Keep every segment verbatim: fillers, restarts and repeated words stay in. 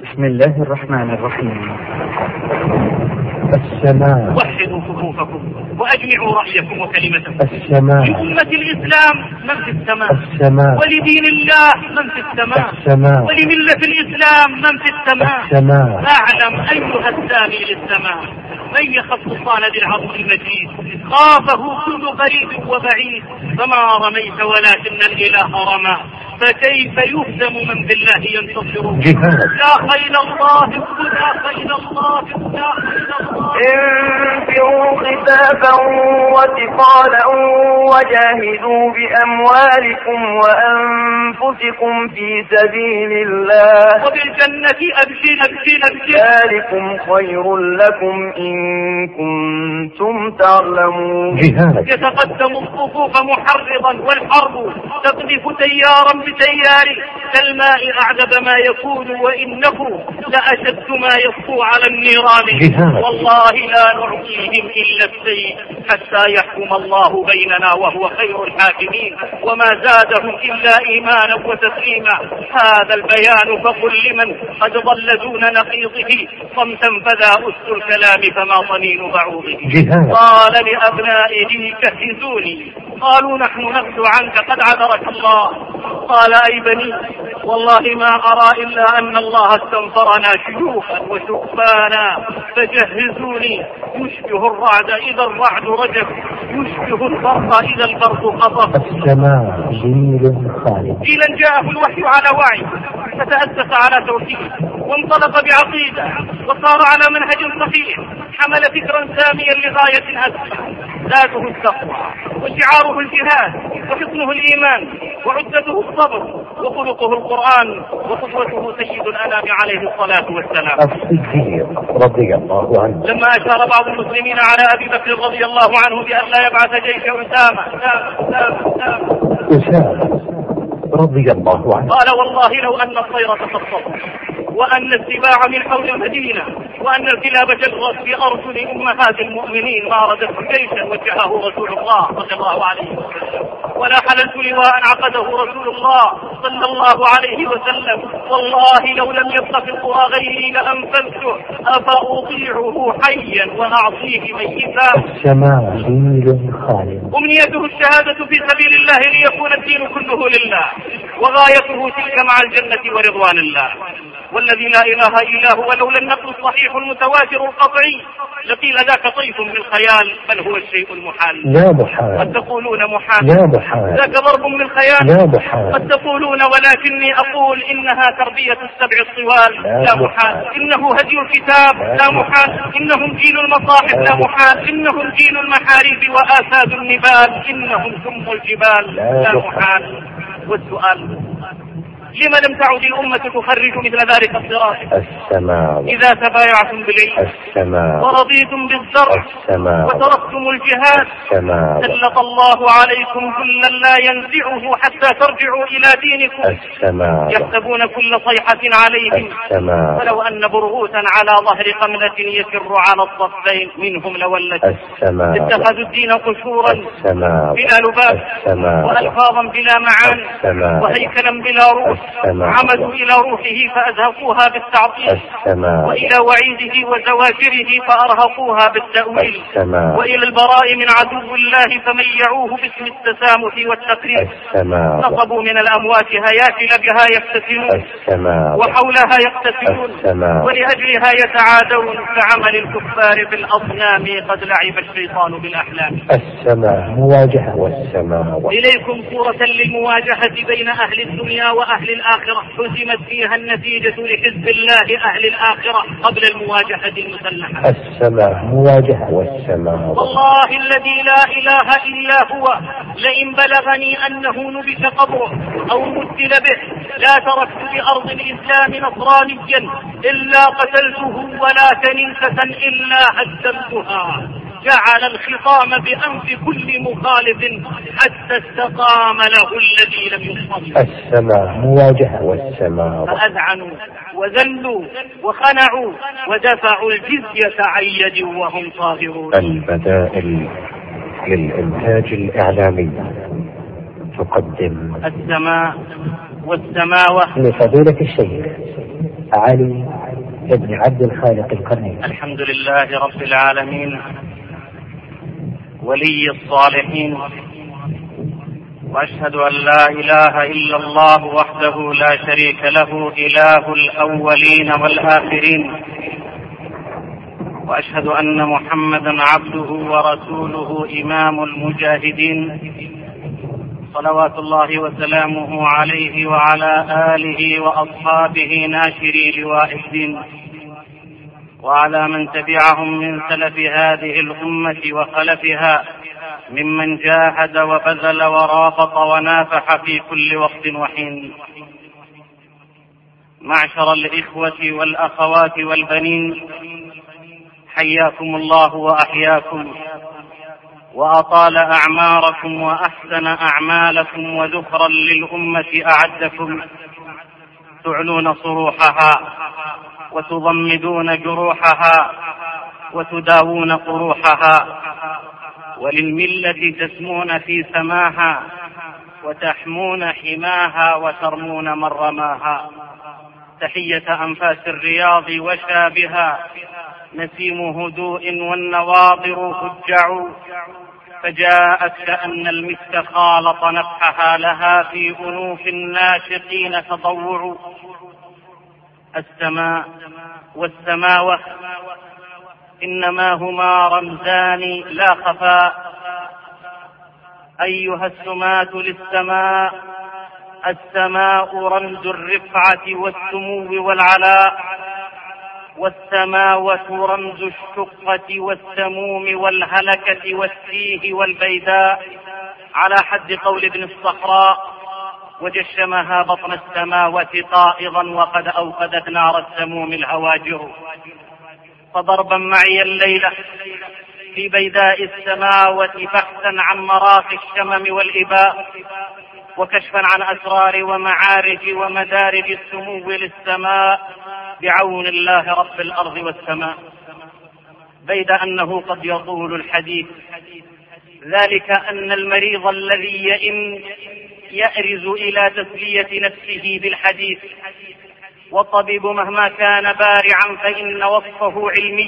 بسم الله الرحمن الرحيم. السماء. وحدوا صفوفكم واجمعوا رايكم وكلمتكم. السماء. لأمة الإسلام من في السماء. السماء. ولدين الله من في السماء. السماء. ولملة الإسلام من في السماء. السماء. أعلم أيها السامي للسماء من يخف صاند العرش المجيد خافه كل قريب وبعيد، فما رميت ولكن الإله رمى، فكيف يهزم من بالله ينتصر. يا خيل الله يا خيل الله يا خيل الله. انفروا خفافا وثقالا وجاهدوا بأموالكم وأنفسكم في سبيل الله وبالجنة أبشر أبشر أبشر. ذلكم خير لكم إن كنتم تعلمون. يتقدم الصفوف محرضا والحرب تقذف تيارا بتيار كالماء أعذب ما يكون وإنه لأشد ما يصفو على النيران. والله لا نعطيهم إلا السيف حتى يحكم الله بيننا وهو خير الحاكمين، وما زادهم إلا إيمانا وتسليما. هذا البيان فقل لمن قد ضل دون نقيضه صمتا فذا أس الكلام فما طنين بعوضه. قال لأبنائه كهزوني، قالوا نحن نغزو عنك قد عذرك الله. قال أي بني والله ما أرى إلا أن الله استنفرنا شيوخا وشقفانا، فجهزوني. يشبه الرعد إذا الرعد رجف، يشبه البرق إذا البرق قطف. السماء جميل خالد. جيلا جاءه الوحي على وعي فتأسس على توحيد وانطلق بعقيدة وصار على منهج صحيح، حمل فكرا ساميا لغاية أسمى، ذاته التقوى وشعاره الجهاد وحصنه الإيمان وعدته الصبر وخلقه القرآن وقدوته سيد الأنام عليه الصلاة والسلام. الصديق رضي الله عنه. لما أشار بعض المسلمين على أبي بكر رضي الله عنه بأن لا يبعث جيش أسامة أسامة رضي الله عنه قال والله لو أن الطير تخطط وأن السباع من حول المدينة وأن الكلاب جرت في أرجل أمهات المؤمنين ما ردت جيشا وجهه رسول الله صلى الله عليه وسلم، ولا حللت لواء عقده رسول الله صلى الله عليه وسلم. والله لو لم يبق في القرى غيري لأنفذته أفأطيعه حيا وأعصيه ميتا. السماء جميل خالد. أمنيته الشهادة في سبيل الله ليكون الدين كله لله، وغايته تلك مع الجنة ورضوان الله. والذي لا إله إلا هو لولا النقل الصحيح المتواتر القطعي لقيل ذاك طيف من الخيال بل هو الشيء المحال. لا محال. قد تقولون محال. لا محال. ذاك ضرب من الخيال. لا محال. قد تقولون ولكني أقول إنها تربية السبع الطوال. لا, لا محال. إنه هدي الكتاب. لا, لا محال. إنهم جيل المصاحف. لا, لا محال. إنهم جيل المحاريب وآساد النبال. إنهم ثم الجبال. لا, لا محال. والسؤال لما لم تعد الأمة تخرج مثل ذلك الصراط؟ السماء. إذا تبايعتم بالعلم السماء ورضيتم بالزرع السماء وتركتم الجهاد السماء سلط الله عليكم كلا لا ينزعه حتى ترجعوا إلى دينكم. السماء. يحسبون كل صيحة عليهم السماء. ولو أن برغوثا على ظهر قملة يسر على الصفين منهم لولت. السماء. اتخذوا الدين قشورا السماء بلا لباس السماء. وألفاظا بلا معان السماء. وهيكلا بلا روح. السماء. عمدوا إلى روحه فأزهقوها بالتعطيل. السماء. وإلى وعيده وزواجره فأرهقوها بالتأويل. السماء. وإلى البراء من عدو الله فميعوه باسم التسامح والتقريب. السماء. نصبوا من الأموات هياكل بها يفتتنون السماء. وحولها يقتتلون السماء. ولأجلها يتعادون كعمل الكفار بالأصنام قد لعب الشيطان بالأحلام. السماء مواجهة والسماء. إليكم صورة للمواجهة بين أهل الدنيا وأهل الآخرة حسمت فيها النتيجة لحزب الله أهل الآخرة قبل المواجهة المسلحة. السماء مواجهة والسماء. والله الذي لا إله إلا هو لئن بلغني أنه نبت قبره أو مثل به لا تركت بأرض الإسلام نصرانيا إلا قتلته ولا كنيسة إلا هدمتها. جعل الخطام بأنف كل مخالف حتى استقام له الذي لم يصطدم. السماء مواجهة والسماء. فأذعنوا وذلوا وخنعوا ودفعوا الجزية عن يد وهم صاغرون. البدائل للإنتاج الإعلامي تقدم السماء والسماوة لفضيلة الشيخ علي بن عبد الخالق القرني. الحمد لله رب العالمين ولي الصالحين، وأشهد أن لا إله إلا الله وحده لا شريك له إله الأولين والآخرين، وأشهد أن محمدا عبده ورسوله إمام المجاهدين، صلوات الله وسلامه عليه وعلى آله وأصحابه ناشري لواء الدين، وعلى من تبعهم من سلف هذه الأمة وخلفها ممن جاهد وبذل ورابط ونافح في كل وقت وحين. معشر الإخوة والأخوات والبنين، حياكم الله وأحياكم وأطال أعماركم وأحسن أعمالكم، وذخرا للأمة أعدكم، تعلون صروحها وتضمدون جروحها وتداوون قروحها، وللملة تسمون في سماها وتحمون حماها وترمون من رماها. تحية أنفاس الرياض وشابها، نسيم هدوء والنواظر هجع، فجاءت كأن المسك خالط نفحها، لها في أنوف الناشقين تضوع. السماء والسماوة إنما هما رمزان لا خفاء. أيها السماة للسماء، السماء رمز الرفعة والسمو والعلاء، والسماوة رمز الشقة والسموم والهلكة والتيه والبيداء، على حد قول ابن الصحراء: وجشمها بطن السماوات قائضا وقد أوقدت نار السموم الهواجر. فضربا معي الليلة في بيداء السماوات بحثا عن مراقي الشمم والإباء، وكشفا عن أسرار ومعارج ومدارج السمو للسماء بعون الله رب الأرض والسماء. بيد أنه قد يطول الحديث، ذلك أن المريض الذي يئن يأرز إلى تسلية نفسه بالحديث، والطبيب مهما كان بارعا فإن وصفه علمي،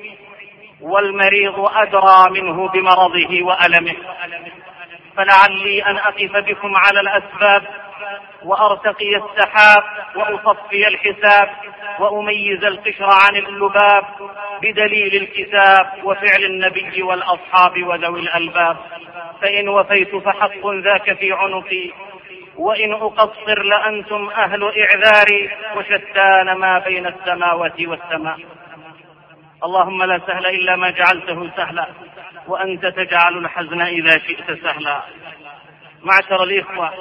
والمريض أدرى منه بمرضه وألمه. فلعلي أن أقف بكم على الأسباب وأرتقي السحاب وأصفي الحساب وأميز القشر عن اللباب بدليل الكتاب وفعل النبي والأصحاب وذوي الألباب. فإن وفيت فحق ذاك في عنقي، وإن أقصر لأنتم أهل إعذاري، وشتان ما بين السماوات والسماء. اللهم لا سهل إلا ما جعلته سهلا، وأنت تجعل الحزن إذا شئت سهلا. معشر الإخوة،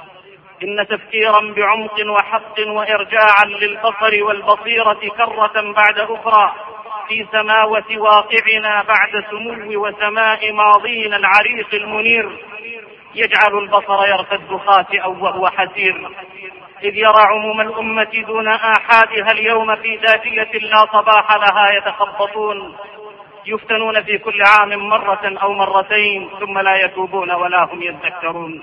إن تفكيرا بعمق وحق وإرجاعا للبصر والبصيرة كرة بعد أخرى في سماوة واقعنا بعد سمو وسماء ماضينا العريق المنير يجعل البصر يرتد خاسئا وهو حسير، إذ يرى عموم الأمة دون آحادها اليوم في داجية لا صباح لها يتخبطون، يفتنون في كل عام مرة أو مرتين ثم لا يتوبون ولا هم يذكرون،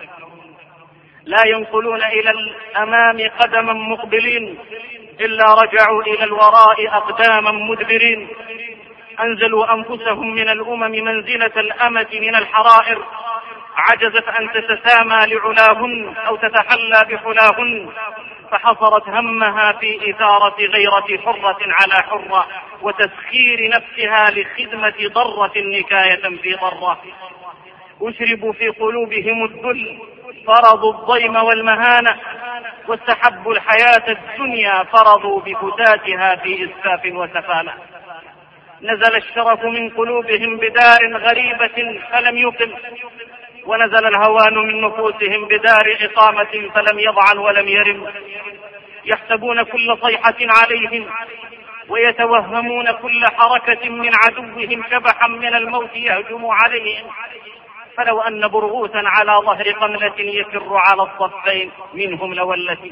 لا ينقلون إلى الأمام قدما مقبلين إلا رجعوا إلى الوراء أقداما مدبرين. أنزلوا أنفسهم من الأمم منزلة الأمة من الحرائر، عجزت أن تتسامى لعلاهن أو تتحلى بحلاهن، فحصرت همها في إثارة غيرة حرة على حرة، وتسخير نفسها لخدمة ضرة نكاية في ضرة. أشربوا في قلوبهم الذل، فرضوا الضيم والمهانة، واستحبوا الحياة الدنيا، فرضوا بفتاتها في إسفاف وسفالة. نزل الشرف من قلوبهم بدار غريبة فلم يقم، ونزل الهوان من نفوسهم بدار إقامة فلم يضعن ولم يرم. يحسبون كل صيحة عليهم، ويتوهمون كل حركة من عدوهم شبحا من الموت يهجم عليهم. فلو أن برغوثا على ظهر قملة يفر على الصفين منهم لولتي.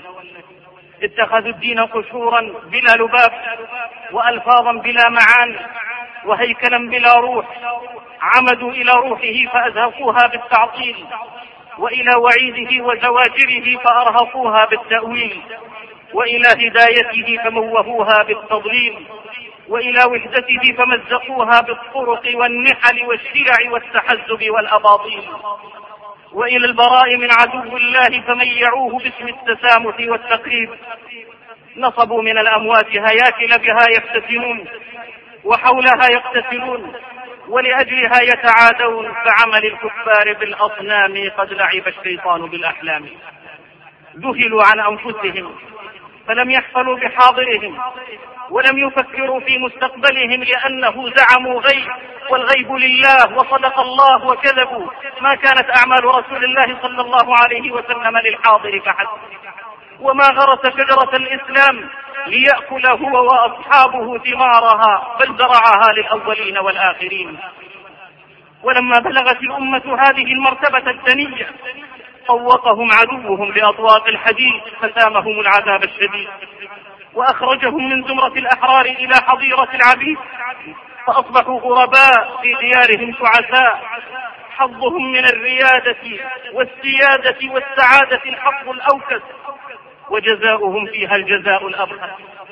اتخذوا الدين قشورا بلا لباب، وألفاظا بلا معاني، وهيكلا بلا روح. عمدوا إلى روحه فأزهقوها بالتعطيل، وإلى وعيده وزواجره فأرهقوها بالتأويل. وإلى هدايته فموهوها بالتضليل، وإلى وحدته فمزقوها بالطرق والنحل والشرع والتحزب والأباطيل، وإلى البراء من عدو الله فميعوه باسم التسامح والتقريب. نصبوا من الأموات هياكل بها يفتتنون وحولها يقتتلون ولأجلها يتعادون، فعمل الكفار بالأصنام قد لعب الشيطان بالأحلام. ذهلوا عن أنفسهم فلم يحفلوا بحاضرهم ولم يفكروا في مستقبلهم، لأنه زعموا غيب والغيب لله، وصدق الله وكذبوا. ما كانت أعمال رسول الله صلى الله عليه وسلم للحاضر فحسب، وما غرس شجرة الإسلام ليأكل هو وأصحابه ثمارها، بل زرعها للأولين والآخرين. ولما بلغت الأمة هذه المرتبة الدنية طوقهم عدوهم بأطواق الحديد فسامهم العذاب الشديد، وأخرجهم من زمرة الأحرار إلى حظيرة العبيد، فأصبحوا غرباء في ديارهم شعثاء. حظهم من الريادة والسيادة والسعادة الحظ الأوكس، وجزاؤهم فيها الجزاء الأبخس.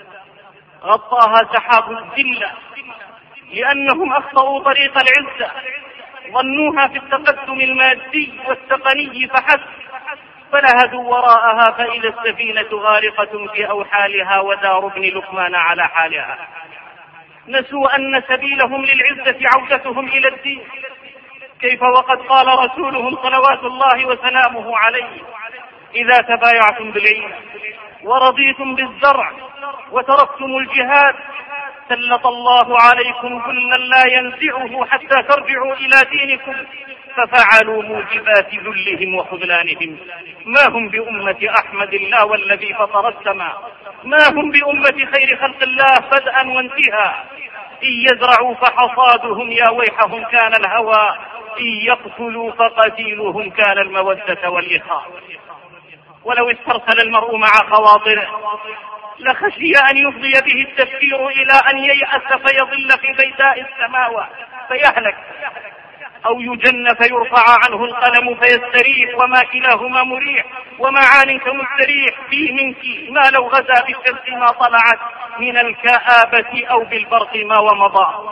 غطاها سحاب الذلة لأنهم أخطأوا طريق العزة، ظنوها في التقدم المادي والتقني فحسب، فلهدوا وراءها فإذا السفينة غارقة في أوحالها ودار ابن لقمان على حالها. نسوا أن سبيلهم للعزة عودتهم إلى الدين. كيف وقد قال رسولهم صلوات الله وسلامه عليه: إذا تبايعتم بالعين ورضيتم بالزرع وتركتم الجهاد سلط الله عليكم ذلا لا ينزعه حتى ترجعوا إلى دينكم، ففعلوا موجبات ذلهم وخذلانهم. ما هم بأمة أحمد الله والذي فطر السماء، ما هم بأمة خير خلق الله بدءا وانتهاء. إن يزرعوا فحصادهم يا ويحهم كان الهوى، إن يقتلوا فقتيلهم كان المودة والإخاء. ولو استرسل المرء مع خواطره لخشي أن يفضي به التفكير إلى أن ييأس فيضل في بيداء السماوات فيهلك، أو يجن فيرفع عنه القلم فيستريح، وما كلاهما مريح، ومعان كمستريح فيه منك، ما لو غزا بالشمس ما طلعت من الكآبة، أو بالبرق ما ومضى.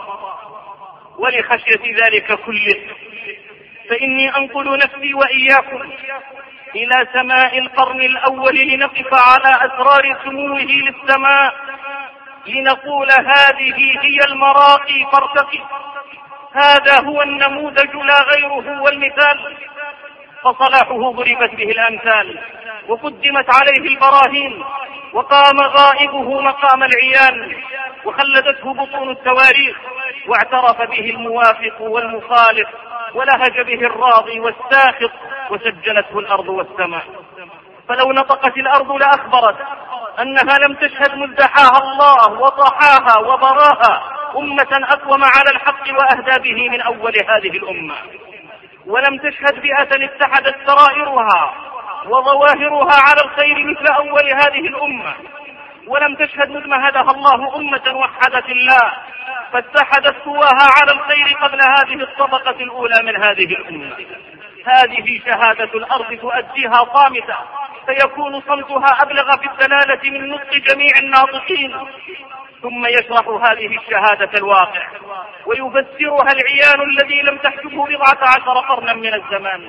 ولخشية ذلك كله فإني أنقل نفسي وإياكم إلى سماء القرن الأول لنقف على أسرار سموه للسماء، لنقول هذه هي المراقي فارتقي، هذا هو النموذج لا غيره والمثال. فصلاحه ضربت به الأمثال وقدمت عليه البراهين، وقام غائبه مقام العيان، وخلدته بطون التواريخ، واعترف به الموافق والمخالف، ولهج به الراضي والساخط، وسجلته الأرض والسماء. فلو نطقت الأرض لأخبرت أنها لم تشهد مزدحاها الله وضحاها وبراها أمة أقوم على الحق وأهدى به من أول هذه الأمة، ولم تشهد بيئة اتحدت سرائرها وظواهرها على الخير مثل أول هذه الأمة، ولم تشهد مذ مهدها الله أمة وحدت الله فاتحدت سواها على الخير قبل هذه الطبقة الأولى من هذه الأمة. هذه شهادة الأرض تؤديها صامتة، فيكون صمتها أبلغ في الدلالة من نطق جميع الناطقين. ثم يشرح هذه الشهادة الواقع ويفسرها العيان الذي لم تحجبه بضعة عشر قرنا من الزمان.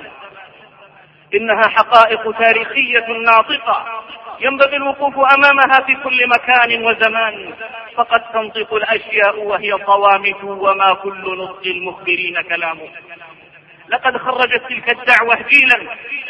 إنها حقائق تاريخية ناطقة ينبغي الوقوف أمامها في كل مكان وزمان، فقد تنطق الأشياء وهي صوامت، وما كل نطق المخبرين كلامه. لقد خرجت تلك الدعوة جيلا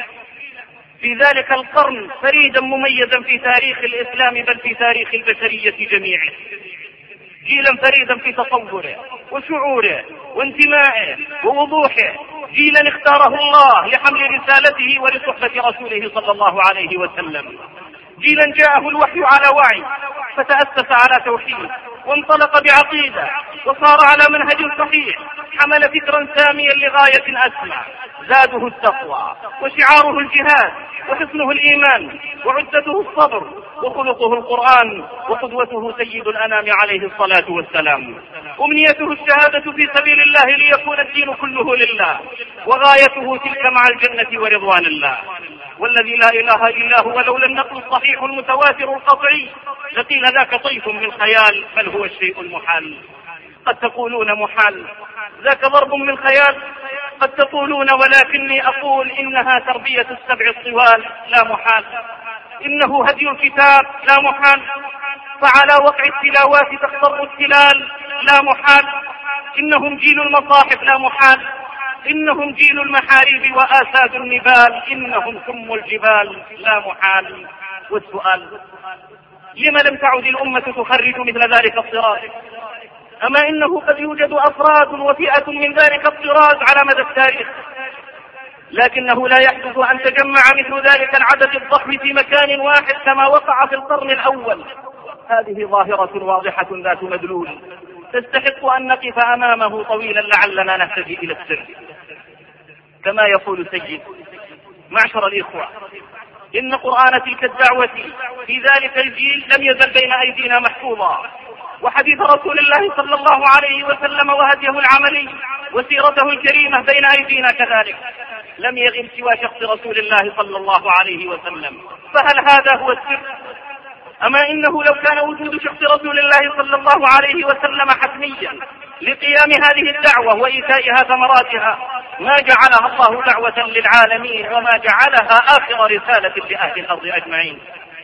في ذلك القرن فريدا مميزا في تاريخ الإسلام، بل في تاريخ البشرية جميعه. جيلا فريدا في تصوره وشعوره وانتمائه ووضوحه، جيلا اختاره الله لحمل رسالته ولصحبة رسوله صلى الله عليه وسلم. جيلا جاءه الوحي على وعي فتأسس على توحيد، وانطلق بعقيدة، وصار على منهج صحيح، حمل فكرا ساميا لغاية أسمى، زاده التقوى وشعاره الجهاد وحصنه الإيمان وعدته الصبر وخلقه القرآن وقدوته سيد الأنام عليه الصلاة والسلام. أمنيته الشهادة في سبيل الله ليكون الدين كله لله، وغايته تلك مع الجنة ورضوان الله. والذي لا إله إلا هو لولا النقل الصحيح المتواتر القطعي لقيل ذاك طيف من خيال، بل هو الشيء المحال. قد تقولون محال، ذاك ضرب من خيال. قد تقولون ولكني أقول إنها تربية السبع الطوال، لا محال. إنه هدي الكتاب، لا محال. فعلى وقع التلاوات تخضر التلال، لا محال. إنهم جيل المصاحف، لا محال. إنهم جيل المحاريب وآساد النبال، إنهم سم الجبال، لا محال. والسؤال: لما لم تعد الأمة تخرج مثل ذلك الطراز؟ أما إنه قد يوجد أفراد وفئة من ذلك الطراز على مدى التاريخ، لكنه لا يحدث أن تجمع مثل ذلك العدد الضخم في مكان واحد كما وقع في القرن الأول. هذه ظاهرة واضحة ذات مدلول تستحق أن نقف أمامه طويلا لعلنا نهتدي إلى السر. كما يقول سيد: معشر الإخوة، إن قرآن تلك الدعوة في ذلك الجيل لم يزل بين أيدينا محفوظا، وحديث رسول الله صلى الله عليه وسلم وهديه العملي وسيرته الكريمة بين أيدينا كذلك، لم يغب سوى شخص رسول الله صلى الله عليه وسلم. فهل هذا هو السر؟ أما إنه لو كان وجود شخص رسول الله صلى الله عليه وسلم حتميا لقيام هذه الدعوة وإيتائها ثمراتها ما جعلها الله دعوة للعالمين وما جعلها آخر رسالة لأهل الأرض أجمعين.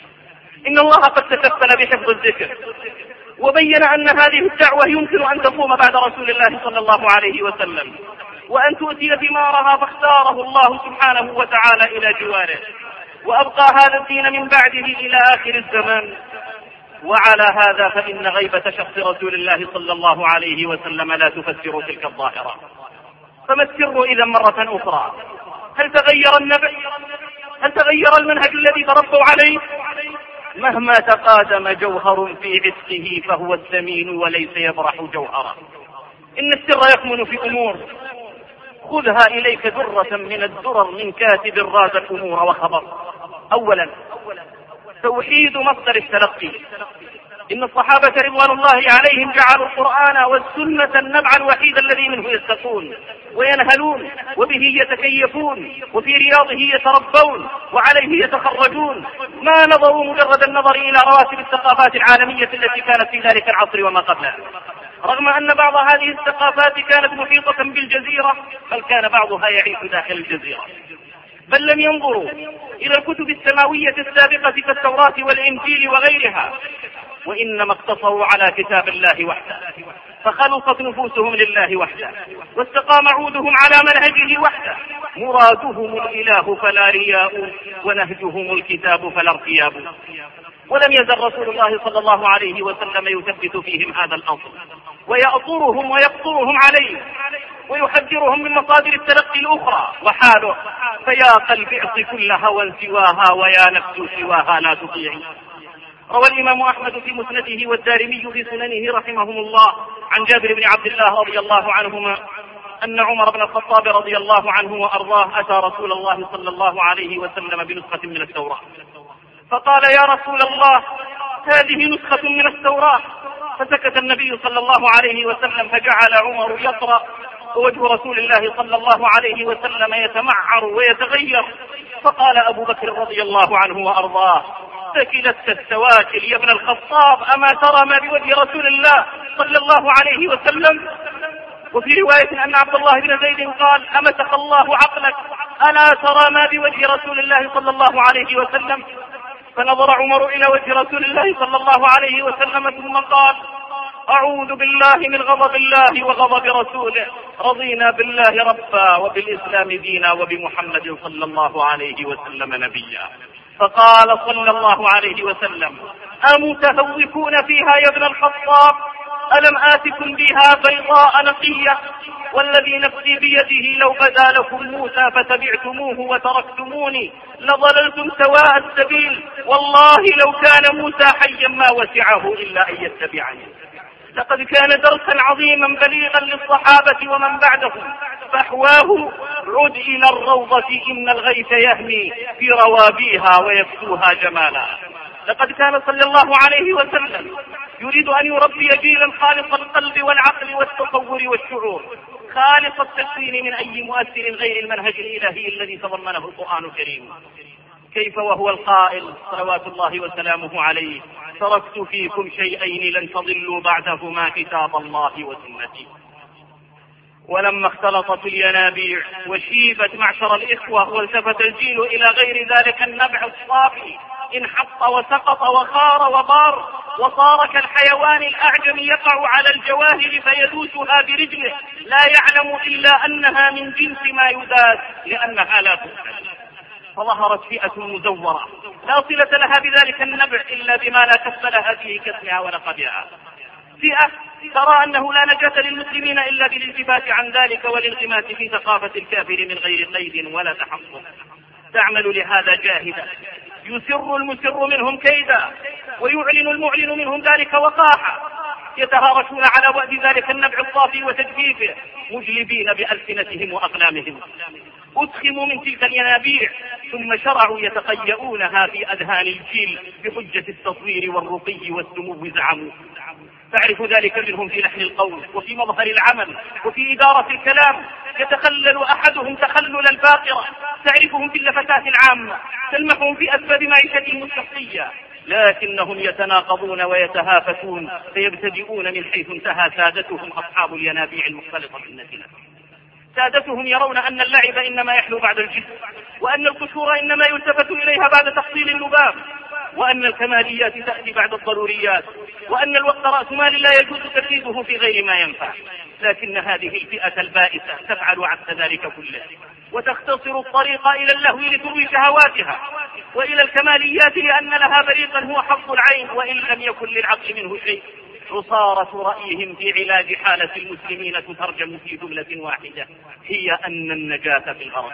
إن الله قد تكفل بحفظ الذكر وبين أن هذه الدعوة يمكن أن تقوم بعد رسول الله صلى الله عليه وسلم وأن تؤتي ثمارها، فاختاره الله سبحانه وتعالى إلى جواره وأبقى هذا الدين من بعده إلى آخر الزمان. وعلى هذا فإن غيبة شخص رسول الله صلى الله عليه وسلم لا تفسر تلك الظاهرة. فما السر إذا مرة أخرى؟ هل تغير النبي؟ هل تغير المنهج الذي تربوا عليه؟ مهما تقادم جوهر في عتقه فهو الثمين وليس يبرح جوهرا. إن السر يكمن في أمور، خذها إليك درة من الدرر من كاتب راد الأمور وخبر. أولا، توحيد مصدر التلقي. إن الصحابة رضوان الله عليهم جعلوا القرآن والسنة النبع الوحيد الذي منه يستقون وينهلون وبه يتكيفون وفي رياضه يتربون وعليه يتخرجون، ما نظروا مجرد النظر إلى رواتب الثقافات العالمية التي كانت في ذلك العصر وما قبله، رغم أن بعض هذه الثقافات كانت محيطة بالجزيرة، بل كان بعضها يعيش داخل الجزيرة. بل لم ينظروا إلى الكتب السماوية السابقة كالتوراة والإنجيل وغيرها، وإنما اقتصروا على كتاب الله وحده، فخلصت نفوسهم لله وحده، واستقام عودهم على منهجه وحده. مرادهم الإله فلا رياء، ونهجهم الكتاب فلا ارتياب. ولم يزل رسول الله صلى الله عليه وسلم يثبت فيهم هذا الأصل ويأطرهم ويقطرهم عليه ويحذرهم من مصادر التلقي الأخرى. وحاله: فيا قلب اعص كل هوى سواها، ويا نفس سواها لا تطيعي. روى الإمام أحمد في مسنده والدارمي في سننه رحمهم الله عن جابر بن عبد الله رضي الله عنهما أن عمر بن الخطاب رضي الله عنه وأرضاه أتى رسول الله صلى الله عليه وسلم بنسخة من التوراة، فقال: يا رسول الله، هذه نسخة من التوراة. فسكت النبي صلى الله عليه وسلم، فجعل عمر يقرأ ووجه رسول الله صلى الله عليه وسلم يتمعر ويتغير. فقال أبو بكر رضي الله عنه وأرضاه: ثكلتك السواكل يا ابن الخطاب، أما ترى ما بوجه رسول الله صلى الله عليه وسلم؟ وفي رواية أن عبد الله بن زيد قال: أمسك الله عقلك، ألا ترى ما بوجه رسول الله صلى الله عليه وسلم؟ فنظر عمر إلى وجه رسول الله صلى الله عليه وسلم ثم قال: أعوذ بالله من غضب الله وغضب رسوله، رضينا بالله ربا وبالإسلام دينا وبمحمد صلى الله عليه وسلم نبيا. فقال صلى الله عليه وسلم: أمتهوكون فيها يا ابن الخطاب؟ ألم آتكم بها بيضاء نقية؟ والذي نفسي بيده لو بدا لكم موسى فتبعتموه وتركتموني لضللتم سواء السبيل، والله لو كان موسى حيا ما وسعه إلا أن يتبعني. لقد كان درسا عظيما بليغا للصحابة ومن بعدهم، فأحواه: عد إلى الروضة إن الغيث يهمي في روابيها ويكسوها جمالا. لقد كان صلى الله عليه وسلم يريد أن يربي جيلا خالص القلب والعقل والتصور والشعور، خالص التكوين من أي مؤثر غير المنهج الإلهي الذي تضمنه القرآن الكريم. كيف وهو القائل صلوات الله وسلامه عليه: تركت فيكم شيئين لن تضلوا بعدهما كتاب الله وسنتي. ولما اختلطت الينابيع وشيبت معشر الإخوة والتفت الجيل إلى غير ذلك النبع الصافي انحط وسقط وخار وبار وصار كالحيوان الأعجم يقع على الجواهر فيدوسها برجله لا يعلم إلا أنها من جنس ما يداس لأنها لا تسأل. فظهرت فئة مزورة لا صلة لها بذلك النبع إلا بما لا كسب لها فيه كاسمها ولقبها. فئة ترى أنه لا نجاة للمسلمين إلا بالالتفات عن ذلك والانغماس في ثقافة الكافر من غير قيد ولا تحصن. تعمل لهذا جاهدا، يسر المسر منهم كيدا ويعلن المعلن منهم ذلك وقاحا، يتهارشون على وأد ذلك النبع الصافي وتجفيفه مجلبين بألسنتهم وأقلامهم. أدخموا من تلك الينابيع ثم شرعوا يتقيؤونها في أذهان الجيل بحجة التصوير والرقي والسمو زعموا. تعرف ذلك منهم في لحن القول وفي مظهر العمل وفي إدارة الكلام. يتخلل أحدهم تخلل الباقرة، تعرفهم في اللفتات العامة، تلمحهم في أسباب معيشتهم الشخصية، لكنهم يتناقضون ويتهافتون فيبتدئون من حيث انتهى سادتهم أصحاب الينابيع المختلطة بالنتنة. سادتهم يرون أن اللعب إنما يحلو بعد الجد، وأن القشور إنما يلتفت إليها بعد تفصيل اللباب، وأن الكماليات تأتي بعد الضروريات، وأن الوقت رأس مال لا يجوز تركيزه في غير ما ينفع. لكن هذه الفئة البائسة تفعل عكس ذلك كله، وتختصر الطريق إلى اللهو لتروي شهواتها وإلى الكماليات لأن لها بريقا هو حظ العين وإن لم يكن للعقل منه شيء. عصارة رأيهم في علاج حالة المسلمين تترجم في جملة واحدة، هي أن النجاة في الغرب.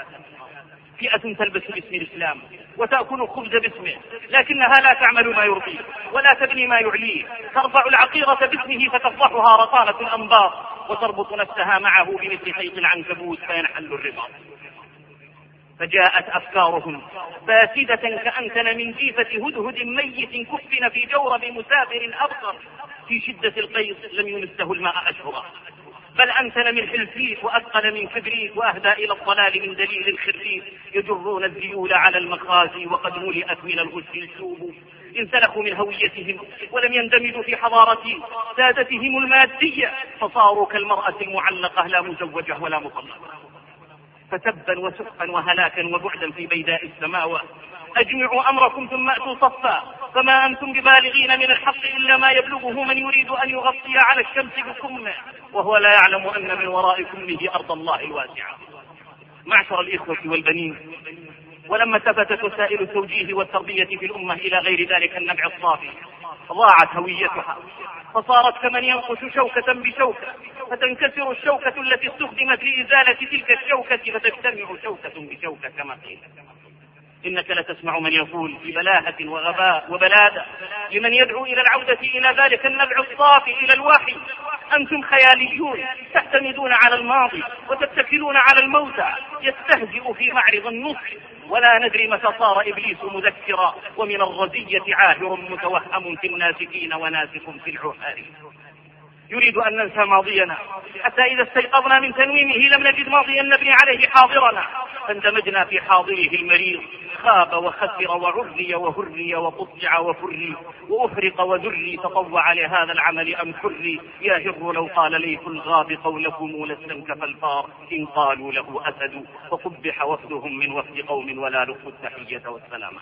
فئة تلبس باسم الإسلام وتأكل الخبز باسمه، لكنها لا تعمل ما يرضيه ولا تبني ما يعليه، ترفع العقيرة باسمه فتفضحها رطانة الأنباط وتربط نفسها معه بمثل خيط العنكبوت فينحل الرباط. فجاءت أفكارهم فاسدة كأنتن من جيفة هدهد ميت كفن في جورب مسافر أبصر في شدة القيظ لم يمسه الماء أشهرا، بل أنتن من حلفيت وأثقل من كبريت وأهدى إلى الضلال من دليل الخريف. يجرون الذيول على المخازي وقد ملئت من الغش السوب. انسلخوا من هويتهم ولم يندمجوا في حضارة سادتهم المادية، فصاروا كالمرأة المعلقة لا مزوجة ولا مطلقة. فتبا وسقا وهلاكا وبعدا في بيداء السماوات. أجمعوا أمركم ثم أتوا صفا، فما أنتم ببالغين من الحق إلا ما يبلغه من يريد أن يغطي على الشمس بكمه وهو لا يعلم أن من وراء كمه أرض الله الواسعة. معشر الإخوة والبنين، ولما ثبتت وسائل التوجيه والتربية في الأمة إلى غير ذلك النبع الصافي ضاعت هويتها، فصارت كمن ينقش شوكة بشوكة فتنكسر الشوكة التي استخدمت لإزالة تلك الشوكة فتجتمع شوكة بشوكة كما قيل. إنك لتسمع من يقول ببلاهة وغباء وبلادة لمن يدعو إلى العودة إلى ذلك النبع الصافي إلى الوحي: أنتم خياليون تعتمدون على الماضي وتتكلون على الموتى. يستهزئ في معرض النصح ولا ندري متى صار إبليس مذكرا، ومن الرزية عاهر متوهم في الناسكين وناسك في العهار. يريد أن ننسى ماضينا حتى إذا استيقظنا من تنويمه لم نجد ماضيا نبني عليه حاضرنا، فاندمجنا في حاضره المريض. خاب وخسر وعري وهري وقطع وفري وأفرق وذري، تطوع لهذا العمل أم حري. يا هر لو قال ليث الغاب قولكم لاستنكف الفار، إن قالوا له أسد فقبح وفدهم من وفد قوم ولا لقوا التحية والسلامة.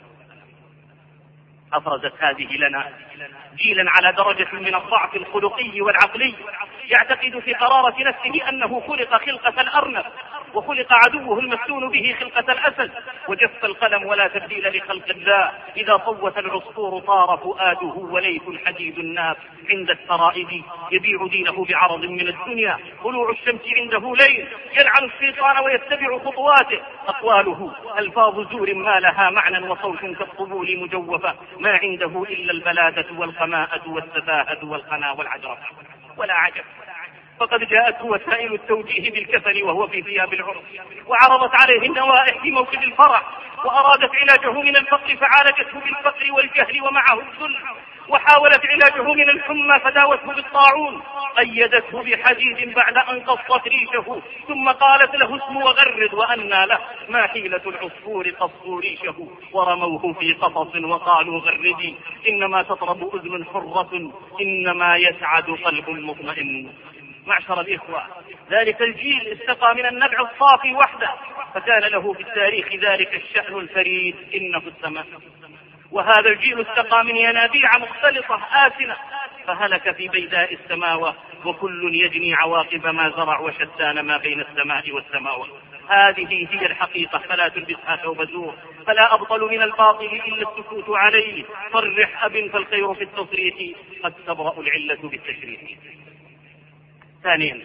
أفرزت هذه لنا جيلا على درجة من الضعف الخلقي والعقلي، يعتقد في قرارة نفسه أنه خلق خلقة الأرنب وخلق عدوه المفتون به خلقة الأسد، وجف القلم ولا تبديل لخلق الله. إذا صوت العصفور طار فؤاده وليث الحديد الناف عند السرائب، يبيع دينه بعرض من الدنيا. طلوع الشمس عنده ليل، يلعن الشيطان ويتبع خطواته. أقواله ألفاظ زور ما لها معنى وصوت كالطبول مجوفة، ما عنده إلا البلادة والقماءة والسفاهة والقنا والعجرة. ولا عجب، فقد جاءته وسائل التوجيه بالكفن وهو في ثياب العرس، وعرضت عليه النوائح في موكب الفرح، وأرادت علاجه من الفقر فعالجته بالفقر والجهل ومعه الذل. وحاولت علاجه من الحمى فداوته بالطاعون، قيدته بحديد بعد أن قصت ريشه، ثم قالت له اسم وغرد وأنى له، ما حيلة العصفور قصوا ريشه، ورموه في قفص وقالوا غردي، إنما تطرب أذن حرة، إنما يسعد قلب مطمئن. معشر الإخوة، ذلك الجيل استقى من النبع الصافي وحده، فكان له في التاريخ ذلك الشأن الفريد إنه السماء. وهذا الجيل استقى من ينابيع مختلطة آسنة، فهلك في بيداء السماوة، وكل يجني عواقب ما زرع، وشتان ما بين السماء والسماوات. هذه هي الحقيقة، فلا تلبسها ثوب زور، فلا أبطل من الباطل إلا السكوت عليه، صرح أب فالخير في التصريح، قد تبرأ العلة بالتشريح. ثانيا،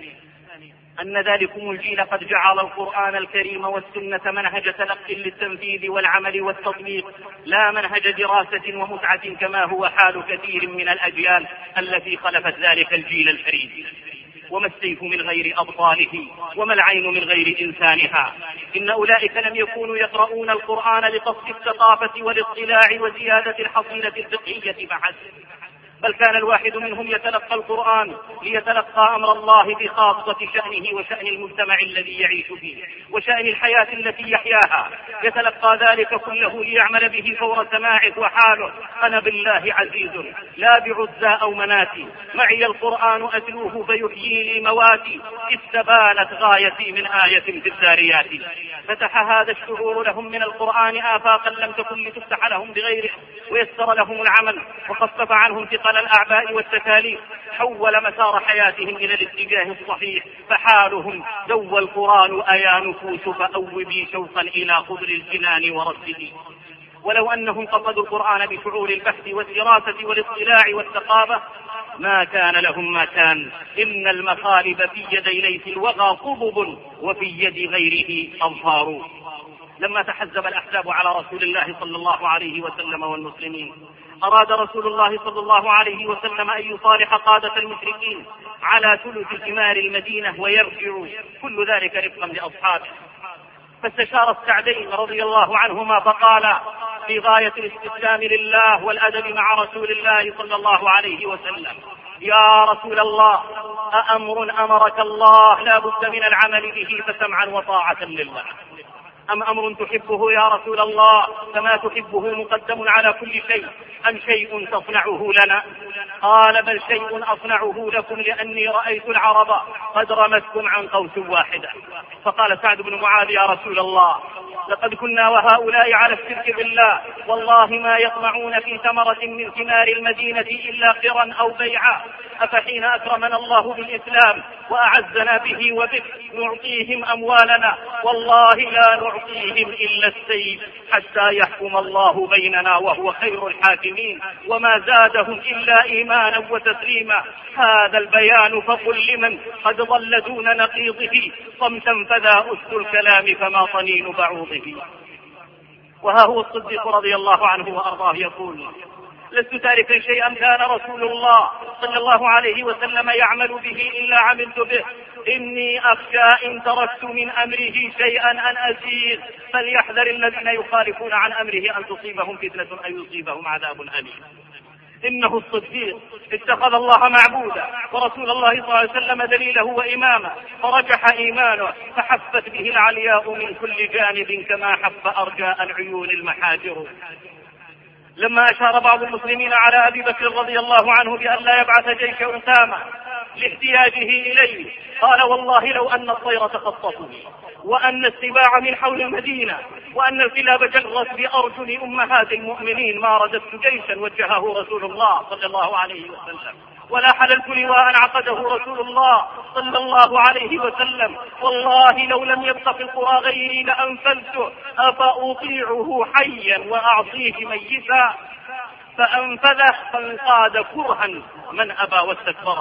أن ذلكم الجيل قد جعل القرآن الكريم والسنة منهج تلقي للتنفيذ والعمل والتطبيق، لا منهج دراسة ومتعة كما هو حال كثير من الأجيال التي خلفت ذلك الجيل الفريد. وما السيف من غير أبطاله، وما العين من غير إنسانها. إن أولئك لم يكونوا يقرؤون القرآن لقصد الثقافة والاطلاع وزيادة الحصيلة الفقهية بعد، بل كان الواحد منهم يتلقى القرآن ليتلقى أمر الله بخاصة شأنه وشأن المجتمع الذي يعيش فيه وشأن الحياة التي يحياها، يتلقى ذلك كله ليعمل به فور سماعه، وحاله أنا بالله عزيز لا بعزى أو مناتي، معي القرآن أتلوه فيحيي لي مواتي، استبانت غايتي من آية في الذاريات. فتح هذا الشعور لهم من القرآن آفاقا لم تكن لتفتح لهم بغيره، ويسر لهم العمل وخفف عنهم ثقل الأعباء والتكاليف، حول مسار حياتهم إلى الاتجاه الصحيح، فحالهم دوى القرآن أيا نفوس فأوبي شوقا إلى خضر الجنان ورده. ولو أنهم قصدوا القرآن بشعور البحث والدراسة والاطلاع والثقافة ما كان لهم ما كان. إن المخالب في يدي ليث الوغى قبض، وفي يد غيره أظفار. لما تحزب الأحزاب على رسول الله صلى الله عليه وسلم والمسلمين، أراد رسول الله صلى الله عليه وسلم أن يصالح قادة المشركين على ثلث ثمار المدينة ويرجعوا، كل ذلك رفقا لأصحابه. فاستشار السعدين رضي الله عنهما فقال في غاية الاستسلام لله والأدب مع رسول الله صلى الله عليه وسلم: يا رسول الله، أأمر أمرك الله لا بد من العمل به فسمعا وطاعة لله، أم أمر تحبه يا رسول الله فما تحبه مقدم على كل شيء، أم شيء تصنعه لنا؟ قال: بل شيء أصنعه لكم، لأني رأيت العرب قد رمتكم عن قوس واحدة. فقال سعد بن معاذ: يا رسول الله، لقد كنا وهؤلاء على الشرك بالله، والله ما يطمعون في ثمرة من ثمار المدينة إلا قرا أو بيعا، أفحين أكرمنا الله بالإسلام وأعزنا به وبك نعطيهم أموالنا؟ والله لا نعطيهم إلا السيف حتى يحكم الله بيننا وهو خير الحاكمين، وما زادهم إلا إيمانا وتسليما. هذا البيان فقل لمن قد ضل دون نقيضه، صمتا فذا أسد الكلام فما طنين بعوضه. وها هو الصديق رضي الله عنه وأرضاه يقول: لست تاركا شيئا كان رسول الله صلى الله عليه وسلم يعمل به إلا عملت به، إني أخشى إن تركت من أمره شيئا أن أزيغ، فليحذر الذين يخالفون عن أمره أن تصيبهم فتنة أو يصيبهم عذاب أليم. إنه الصديق اتخذ الله معبودا ورسول الله صلى الله عليه وسلم دليله وإماما، فرجح إيمانه فحفت به العلياء من كل جانب كما حف أرجاء العيون المحاجر. لما أشار بعض المسلمين على أبي بكر رضي الله عنه بأن لا يبعث جيش أسامة لاحتياجه إليه، قال: والله لو أن الطير تخطفوا، وأن السباع من حول المدينة، وأن الكلاب جرت بأرجل أمهات المؤمنين ما رددت جيشا وجهه رسول الله صلى الله عليه وسلم، ولا حللت لواء عقده رسول الله صلى الله عليه وسلم. والله لو لم يبق في القرى غيري لأنفذته، أفأطيعه حيا وأعطيه ميتا؟ فأنفذه فانقاد كرها من أبى واستكبر.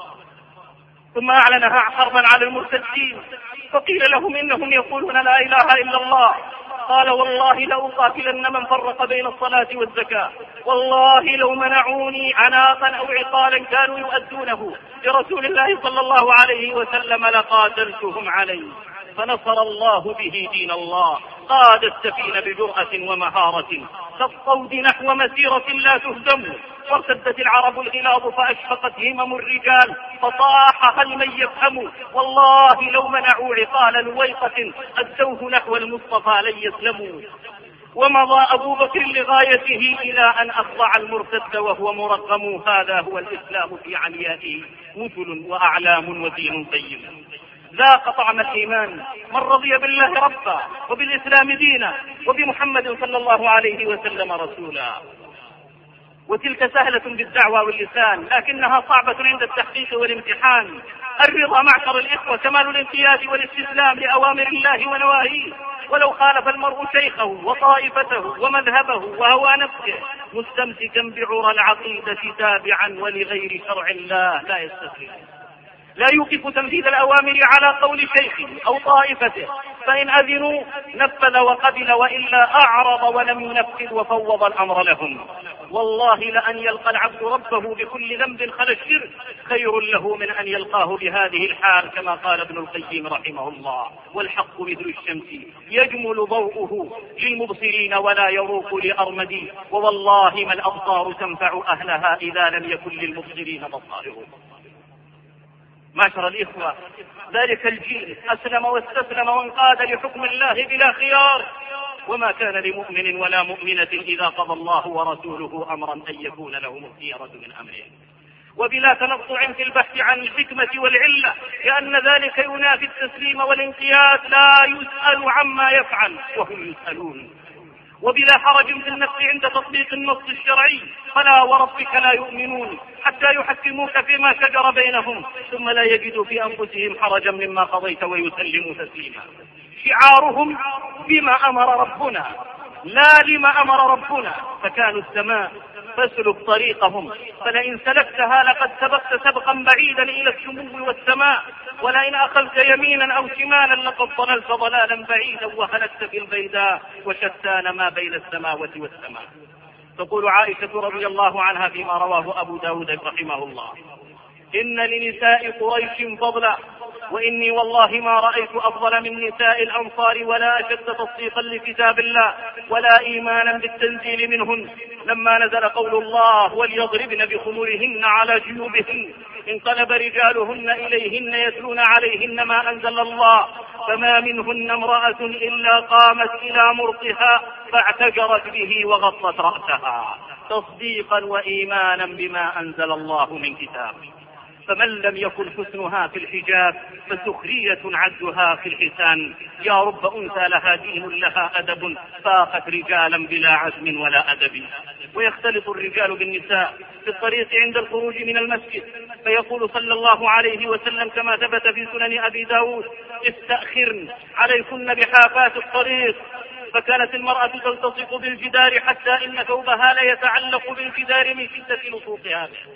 ثم أعلنها حربا على المرتدين، فقيل لهم إنهم يقولون لا إله إلا الله. قال: والله لأقاتلن من فرق بين الصلاة والزكاة، والله لو منعوني عناقا أو عقالا كانوا يؤدونه لرسول الله صلى الله عليه وسلم لقاتلتهم عليه. فنصر الله به دين الله، قاد السفينة بجرأة ومهارة، كالصود نحو مسيرة لا تهزم. وارتدت العرب الغلاظ فأشفقت همم الرجال فطاح هل من يفهم. والله لو منعوا عقال لويقة أدوه نحو المصطفى لن يسلموا. ومضى أبو بكر لغايته إلى أن أخضع المرتد وهو مرقم. هذا هو الإسلام في عميائه، مثل وأعلام ودين طيب. ذاق طعم الإيمان من رضي بالله ربا وبالإسلام دينا وبمحمد صلى الله عليه وسلم رسولا. وتلك سهلة بالدعوة واللسان لكنها صعبة عند التحقيق والامتحان. الرضا معشر الإخوة كمال الانقياد والاستسلام لأوامر الله ونواهيه، ولو خالف المرء شيخه وطائفته ومذهبه وهوى نفسه مستمسكا بعرى العقيدة تابعا ولغير شرع الله لا يستسلم. لا يوقف تنفيذ الأوامر على قول شيخه أو طائفته، فإن أذنوا نفذ وقبل، وإلا أعرض ولم ينفذ وفوض الأمر لهم. والله لأن يلقى العبد ربه بكل ذنب خلا الشرك خير له من أن يلقاه بهذه الحال، كما قال ابن القيم رحمه الله: والحق مثل الشمس يجمل ضوءه للمبصرين ولا يروق لأرمدي، ووالله ما الأبصار تنفع أهلها إذا لم يكن للمبصرين بصائرهم. معشر الإخوة، ذلك الجيل أسلم واستسلم وانقاد لحكم الله بلا خيار، وما كان لمؤمن ولا مؤمنة إذا قضى الله ورسوله أمرا أن يكون لهم الخيرة من أمرهم، وبلا تنطع في البحث عن الحكمة والعلة، لأن ذلك ينافي التسليم والانقياد. لا يسأل عما يفعل وهم يسألون. وبلا حرج في النفس عند تطبيق النص الشرعي، فلا وربك لا يؤمنون حتى يحكموك فيما شجر بينهم ثم لا يجدوا في أنفسهم حرجا مما قضيت ويسلموا تسليما. شعارهم بما أمر ربنا لا لما أمر ربنا، فكانوا السماء فاسلك طريقهم، فلئن سلكتها لقد سبقت سبقا بعيدا إلى السمو والسماء، ولئن أخذت يمينا أو شمالا لقد ضللت ضلالا بعيدا وهلكت في البيداء وشتان ما بين السماوات والسماء. تقول عائشة رضي الله عنها فيما رواه أبو داود رحمه الله: إن لنساء قريش فضلا، وإني والله ما رأيت أفضل من نساء الأنصار ولا أشد تصديقا لكتاب الله ولا إيمانا بالتنزيل منهن. لما نزل قول الله: وليضربن بخمرهن على جيوبهن، انقلب رجالهن إليهن يتلون عليهن ما أنزل الله، فما منهن امرأة إلا قامت إلى مرطها فاعتجرت به وغطت رأسها تصديقا وإيمانا بما أنزل الله من كتاب. فمن لم يكن حسنها في الحجاب فسخرية عدها في الحسان. يا رب أنثى لها دين لها أدب فاقت رجالا بلا عزم ولا أدب. ويختلط الرجال بالنساء في الطريق عند الخروج من المسجد، فيقول صلى الله عليه وسلم كما ثبت في سنن أبي داود: استأخرن عليكن بحافات الطريق. فكانت المرأة تلتصق بالجدار حتى إن ثوبها لا يتعلق بالجدار من شدة لصوصها به.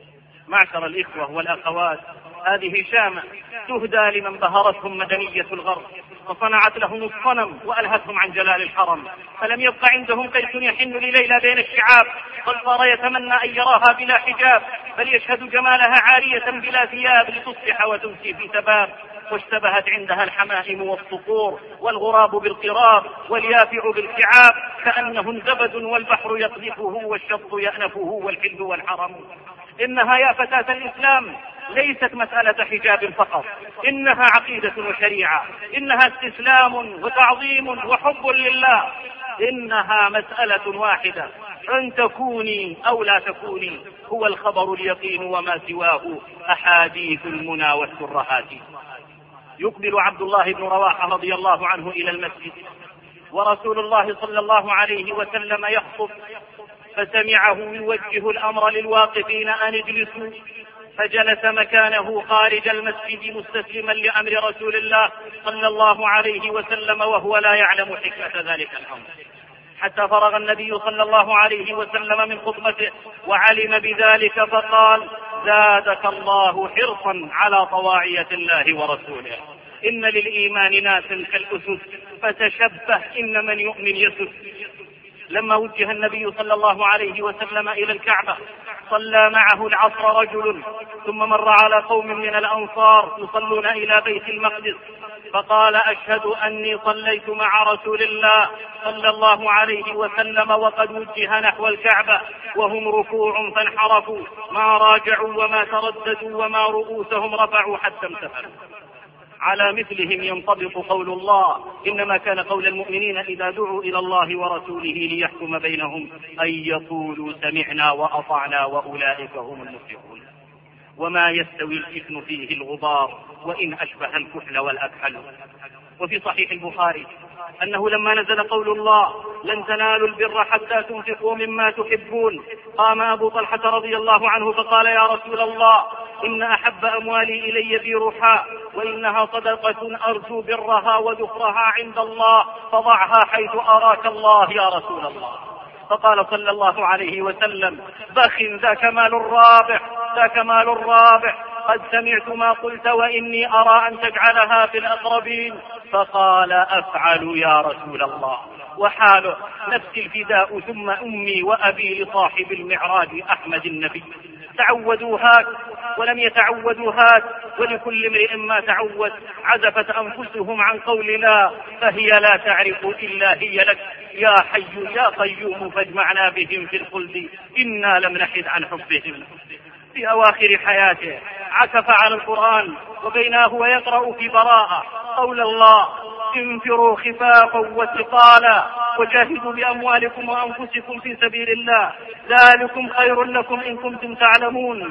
معشر الإخوة والأخوات، هذه شامة تهدى لمن بهرتهم مدنية الغرب وصنعت لهم الصنم وألهتهم عن جلال الحرم، فلم يبق عندهم قيس يحن لليلى بين الشعاب، بل صار يتمنى أن يراها بلا حجاب، بل يشهد جمالها عارية بلا ثياب لتصبح وتمسي في ثباب. واشتبهت عندها الحمائم والصقور والغراب بالقراب واليافع بالكعاب، كأنه زبد والبحر يقذفه والشط يأنفه والحل والحرم. إنها يا فتاة الإسلام ليست مسألة حجاب فقط، إنها عقيدة وشريعة، إنها استسلام وتعظيم وحب لله، إنها مسألة واحدة: أن تكوني أو لا تكوني، هو الخبر اليقين وما سواه أحاديث المنى والسرهات. يقبل عبد الله بن رواحة رضي الله عنه إلى المسجد ورسول الله صلى الله عليه وسلم يخطب، فسمعه يوجه الأمر للواقفين أن اجلسوا، فجلس مكانه خارج المسجد مستسلما لأمر رسول الله صلى الله عليه وسلم وهو لا يعلم حكمة ذلك الأمر، حتى فرغ النبي صلى الله عليه وسلم من خطبته وعلم بذلك فقال: زادك الله حرصا على طواعية الله ورسوله، إن للإيمان ناس كالأسس فتشبه إن من يؤمن يسس. لما وجه النبي صلى الله عليه وسلم إلى الكعبة صلى معه العصر رجل، ثم مر على قوم من الأنصار يصلون إلى بيت المقدس، فقال أشهد أني صليت مع رسول الله صلى الله عليه وسلم وقد وجه نحو الكعبة وهم ركوع فانحرفوا ما راجعوا وما ترددوا وما رؤوسهم رفعوا حتى امتثلوا. على مثلهم ينطبق قول الله: إنما كان قول المؤمنين إذا دعوا إلى الله ورسوله ليحكم بينهم أن يقولوا سمعنا وأطعنا وأولئك هم المفلحون. وما يستوي الإثم فيه الغبار وإن أشبه الكحل والأكحل. وفي صحيح البخاري أنه لما نزل قول الله: لن تنالوا البر حتى تنفقوا مما تحبون، قام أبو طلحة رضي الله عنه فقال: يا رسول الله، إن أحب أموالي إلي بيرحاء، وإنها صدقة أرجو برها وذخرها عند الله، فضعها حيث أراك الله يا رسول الله. فقال صلى الله عليه وسلم: بخ ذاك مال الرابح، ذاك مال الرابح، قد سمعت ما قلت وإني أرى أن تجعلها في الأقربين. فقال: أفعل يا رسول الله. وحاله نفس الفداء ثم أمي وأبي لصاحب المعراج أحمد النبي. تعودوا هاك ولم يتعودوا هاك، ولكل امرئ ما تعود. عزفت أنفسهم عن قول لا، فهي لا تعرف إلا هي لك. يا حي يا قيوم فاجمعنا بهم في الخلد، إنا لم نحد عن حبهم. في أواخر حياته عكف على القرآن وبيناه ويقرأ في براءة قول الله: انفروا خفافا وثقالا وجاهدوا بأموالكم وأنفسكم في سبيل الله، ذلكم خير لكم إن كنتم تعلمون.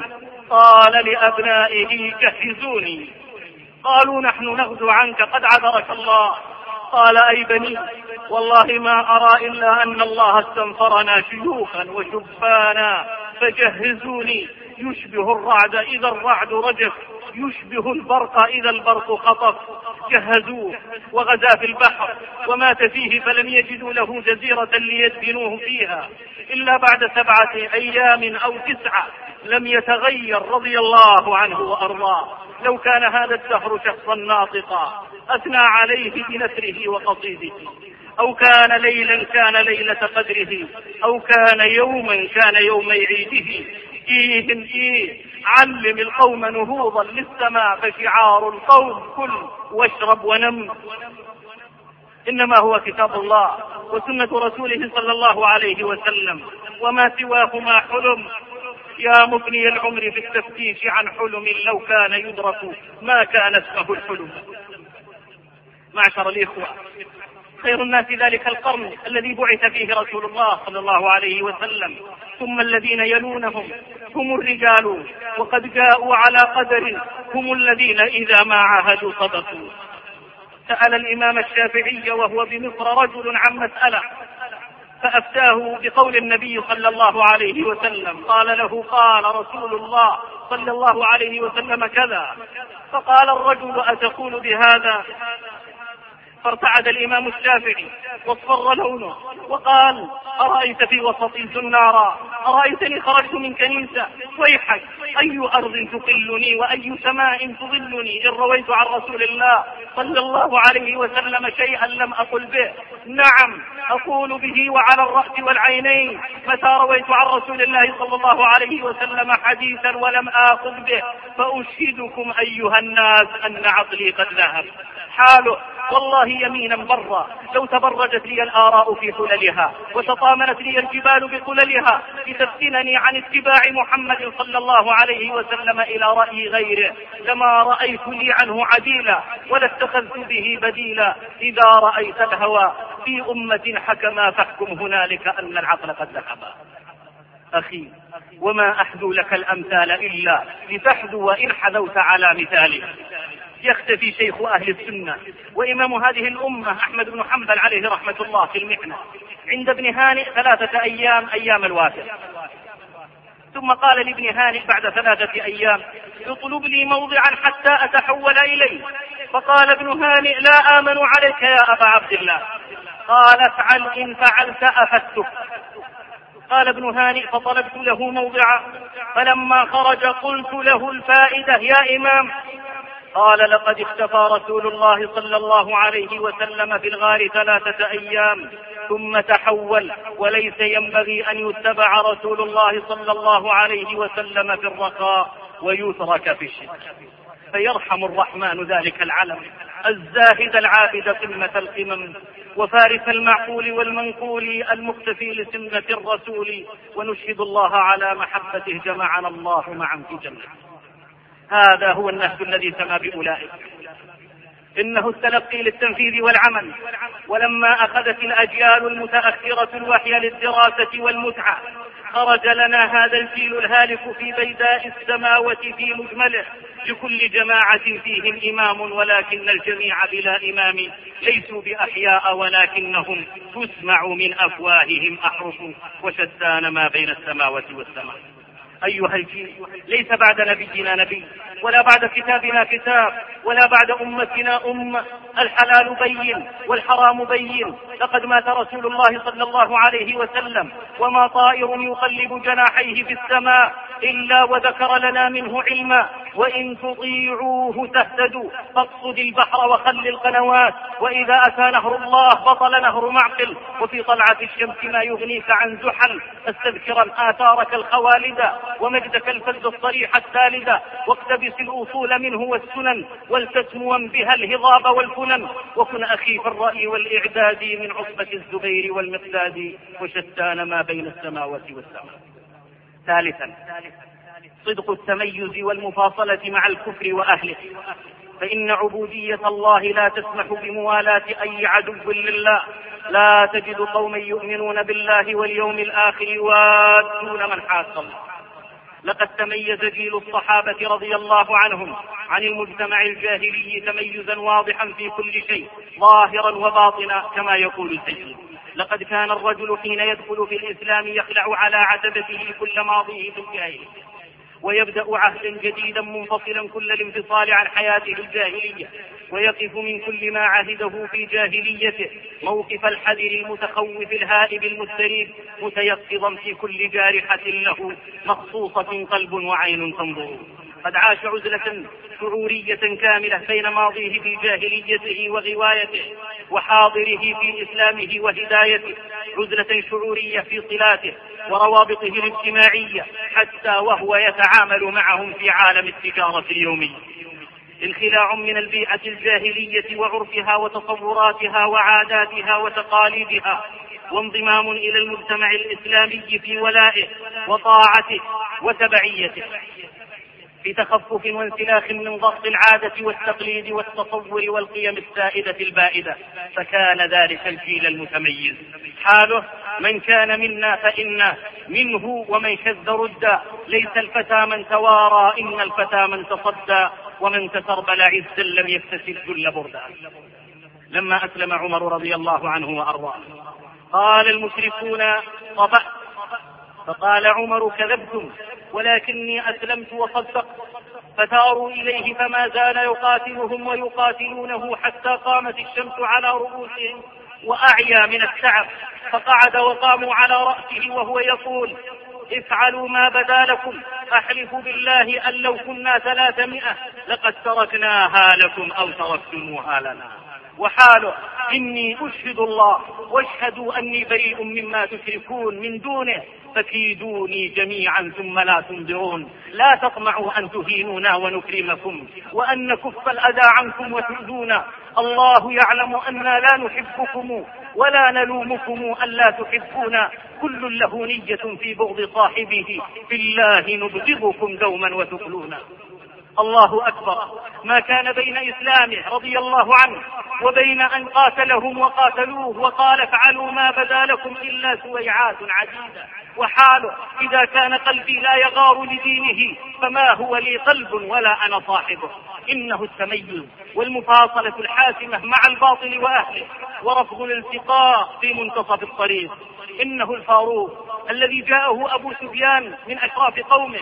قال لأبنائه: جهزوني. قالوا: نحن نغزو عنك، قد عذرك الله. قال: أي بني، والله ما أرى إلا أن الله استنصرنا شيوخا وشبانا، فجهزوني. يشبه الرعد إذا الرعد رجف، يشبه البرق إذا البرق خطف. جهزوه وغزا في البحر ومات فيه، فلم يجدوا له جزيرة ليدفنوه فيها إلا بعد سبعة أيام أو تسعة. لم يتغير رضي الله عنه وأرضاه. لو كان هذا الدهر شخصا ناطقا أثنى عليه بنثره وقصيده، أو كان ليلا كان ليلة قدره، أو كان يوما كان يوم عيده. إيه إيه علم القوم نهوضا للسماء، فشعار القوم كل واشرب ونم. إنما هو كتاب الله وسنة رسوله صلى الله عليه وسلم، وما سواهما حلم. يا مفني العمر في التفتيش عن حلم، لو كان يدرك ما كان اسمه الحلم. معشر الإخوة، خير الناس ذلك القرن الذي بعث فيه رسول الله صلى الله عليه وسلم، ثم الذين يلونهم هم الرجال وقد جاءوا على قدر، هم الذين إذا ما عاهدوا صدقوا. سأل الإمام الشافعي وهو بمصر رجل عن مسألة، فأفتاه بقول النبي صلى الله عليه وسلم. قال له: قال رسول الله صلى الله عليه وسلم كذا. فقال الرجل: أتقول بهذا؟ فارتعد الإمام الشافعي واصفر لونه وقال: أرأيت في وسطي نارا، أرأيتني خرجت من كنيسة، ويحك، أي أرض تقلني وأي سماء تظلني إن رويت عن رسول الله صلى الله عليه وسلم شيئا لم أقل به؟ نعم أقول به وعلى الرأس والعينين، متى رويت عن رسول الله صلى الله عليه وسلم حديثا ولم آخذ به، فأشهدكم أيها الناس أن عقلي قد ذهب. حاله والله يمينا برا، لو تبرجت لي الآراء في حللها وتطامنت لي الجبال بقللها لتفتنني عن اتباع محمد صلى الله عليه وسلم إلى رأي غيره، لما رأيت لي عنه عديلا ولا اتخذت به بديلا. إذا رأيت الهوى في أمة حكما فاحكم هنالك أن العقل قد ذهب. أخي، وما أحدو لك الأمثال إلا لتحدو وإن حذوت على مثاله. يختفي شيخ أهل السنة وإمام هذه الأمة أحمد بن حنبل عليه رحمة الله في المحنة عند ابن هانئ ثلاثة أيام أيام الوافر، ثم قال لابن هانئ بعد ثلاثة أيام: اطلب لي موضعا حتى أتحول إليه. فقال ابن هانئ: لا آمن عليك يا أبا عبد الله. قال: افعل إن فعلت أفتك. قال ابن هانئ: فطلبت له موضعا، فلما خرج قلت له: الفائدة يا إمام؟ قال: لقد اختفى رسول الله صلى الله عليه وسلم في الغار ثلاثة أيام ثم تحول، وليس ينبغي أن يتبع رسول الله صلى الله عليه وسلم في الرخاء ويترك في الشرك. فيرحم الرحمن ذلك العلم الزاهد العابد قمة القمم، وفارس المعقول والمنقول المختفي لسنة الرسول، ونشهد الله على محبته جمعنا الله معا في جنته. هذا هو النهج الذي سما بأولئك. إنه التلقي للتنفيذ والعمل. ولما أخذت الأجيال المتأخرة الوحي للدراسة والمتعة، خرج لنا هذا الجيل الهالك في بيداء السماوة في مجمله، لكل جماعة فيهم إمام، ولكن الجميع بلا إمام، ليسوا بأحياء ولكنهم تسمع من أفواههم أحرف، وشتان ما بين السماوة والسماء. أيها الجيل، ليس بعد نبينا نبي، ولا بعد كتابنا كتاب، ولا بعد أمتنا أمة. الحلال بين والحرام بين. لقد مات رسول الله صلى الله عليه وسلم وما طائر يقلب جناحيه في السماء إلا وذكر لنا منه علما. وإن تطيعوه تهتدوا، فاقصد البحر وخل القنوات، وإذا أتى نهر الله بطل نهر معقل. وفي طلعة الشمس ما يغنيك عن زحل، فاستذكرا آثارك الخوالدة ومجدك الفز الصريح الثالدة، واقتبس الأصول منه والسنن، والتسموا بها الهضاب والفنن، وكن أخي في الرأي والإعداد من عصبة الزبير والمقداد، وشتان ما بين السماوات والسماء. ثالثا، صدق التميز والمفاصلة مع الكفر وأهله، فإن عبودية الله لا تسمح بموالاة أي عدو لله. لا تجد قوما يؤمنون بالله واليوم الآخر يوادون من حاد الله. لقد تميز جيل الصحابة رضي الله عنهم عن المجتمع الجاهلي تميزا واضحا في كل شيء، ظاهرا وباطنا، كما يقول الزيد. لقد كان الرجل حين يدخل في الإسلام يخلع على عتبته كل ماضيه في الجاهلية، ويبدأ عهدا جديدا منفصلا كل الانفصال عن حياته الجاهلية، ويقف من كل ما عهده في جاهليته موقف الحذر المتخوف الهائب المستريب، متيقظا في كل جارحة له مخصوصة قلب وعين تنظر. قد عاش عزلة شعورية كاملة بين ماضيه في جاهليته وغوايته وحاضره في إسلامه وهدايته، عزلة شعورية في صلاته وروابطه الاجتماعية، حتى وهو يتعامل معهم في عالم التجارة اليومية. انخلاع من البيئة الجاهلية وعرفها وتصوراتها وعاداتها وتقاليدها، وانضمام إلى المجتمع الإسلامي في ولائه وطاعته وتبعيته، في تخفف وانسلاخ من ضغط العادة والتقليد والتصور والقيم السائدة البائدة. فكان ذلك الجيل المتميز حاله من كان منا فإنا منه، ومن شذ ردا. ليس الفتى من توارى، إن الفتى من تصدى، ومن تسربل عزا لم يكتسب ذل بردا. لما أسلم عمر رضي الله عنه وأرضاه قال المشركون طبعت، فقال عمر كذبتم، ولكني أسلمت وصدقت. فثاروا إليه فما زال يقاتلهم ويقاتلونه حتى قامت الشمس على رؤوسهم وأعيا من التعب، فقعد وقاموا على رأسه وهو يقول افعلوا ما بدا لكم، أحلف بالله أن لو كنا ثلاثمائة لقد تركناها لكم أو تركتموها لنا. وحاله إني أشهد الله واشهدوا أني بريء مما تشركون من دونه، فكيدوني جميعا ثم لا تنظرون. لا تطمعوا أن تهينونا ونكرمكم، وأن نكف الأذى عنكم وتؤذونا. الله يعلم أننا لا نحبكم ولا نلومكم أن لا تحبونا. كل له نية في بغض صاحبه، في الله نبغضكم دوما وتقلونا. الله أكبر، ما كان بين إسلامه رضي الله عنه وبين أن قاتلهم وقاتلوه وقال افعلوا ما بدا لكم إلا سويعات عديدة. وحاله إذا كان قلبي لا يغار لدينه فما هو لي قلب ولا أنا صاحبه. إنه التميز والمفاصلة الحاسمة مع الباطل وأهله، ورفض الالتقاء في منتصف الطريق. إنه الفاروق الذي جاءه أبو سفيان من أشراف قومه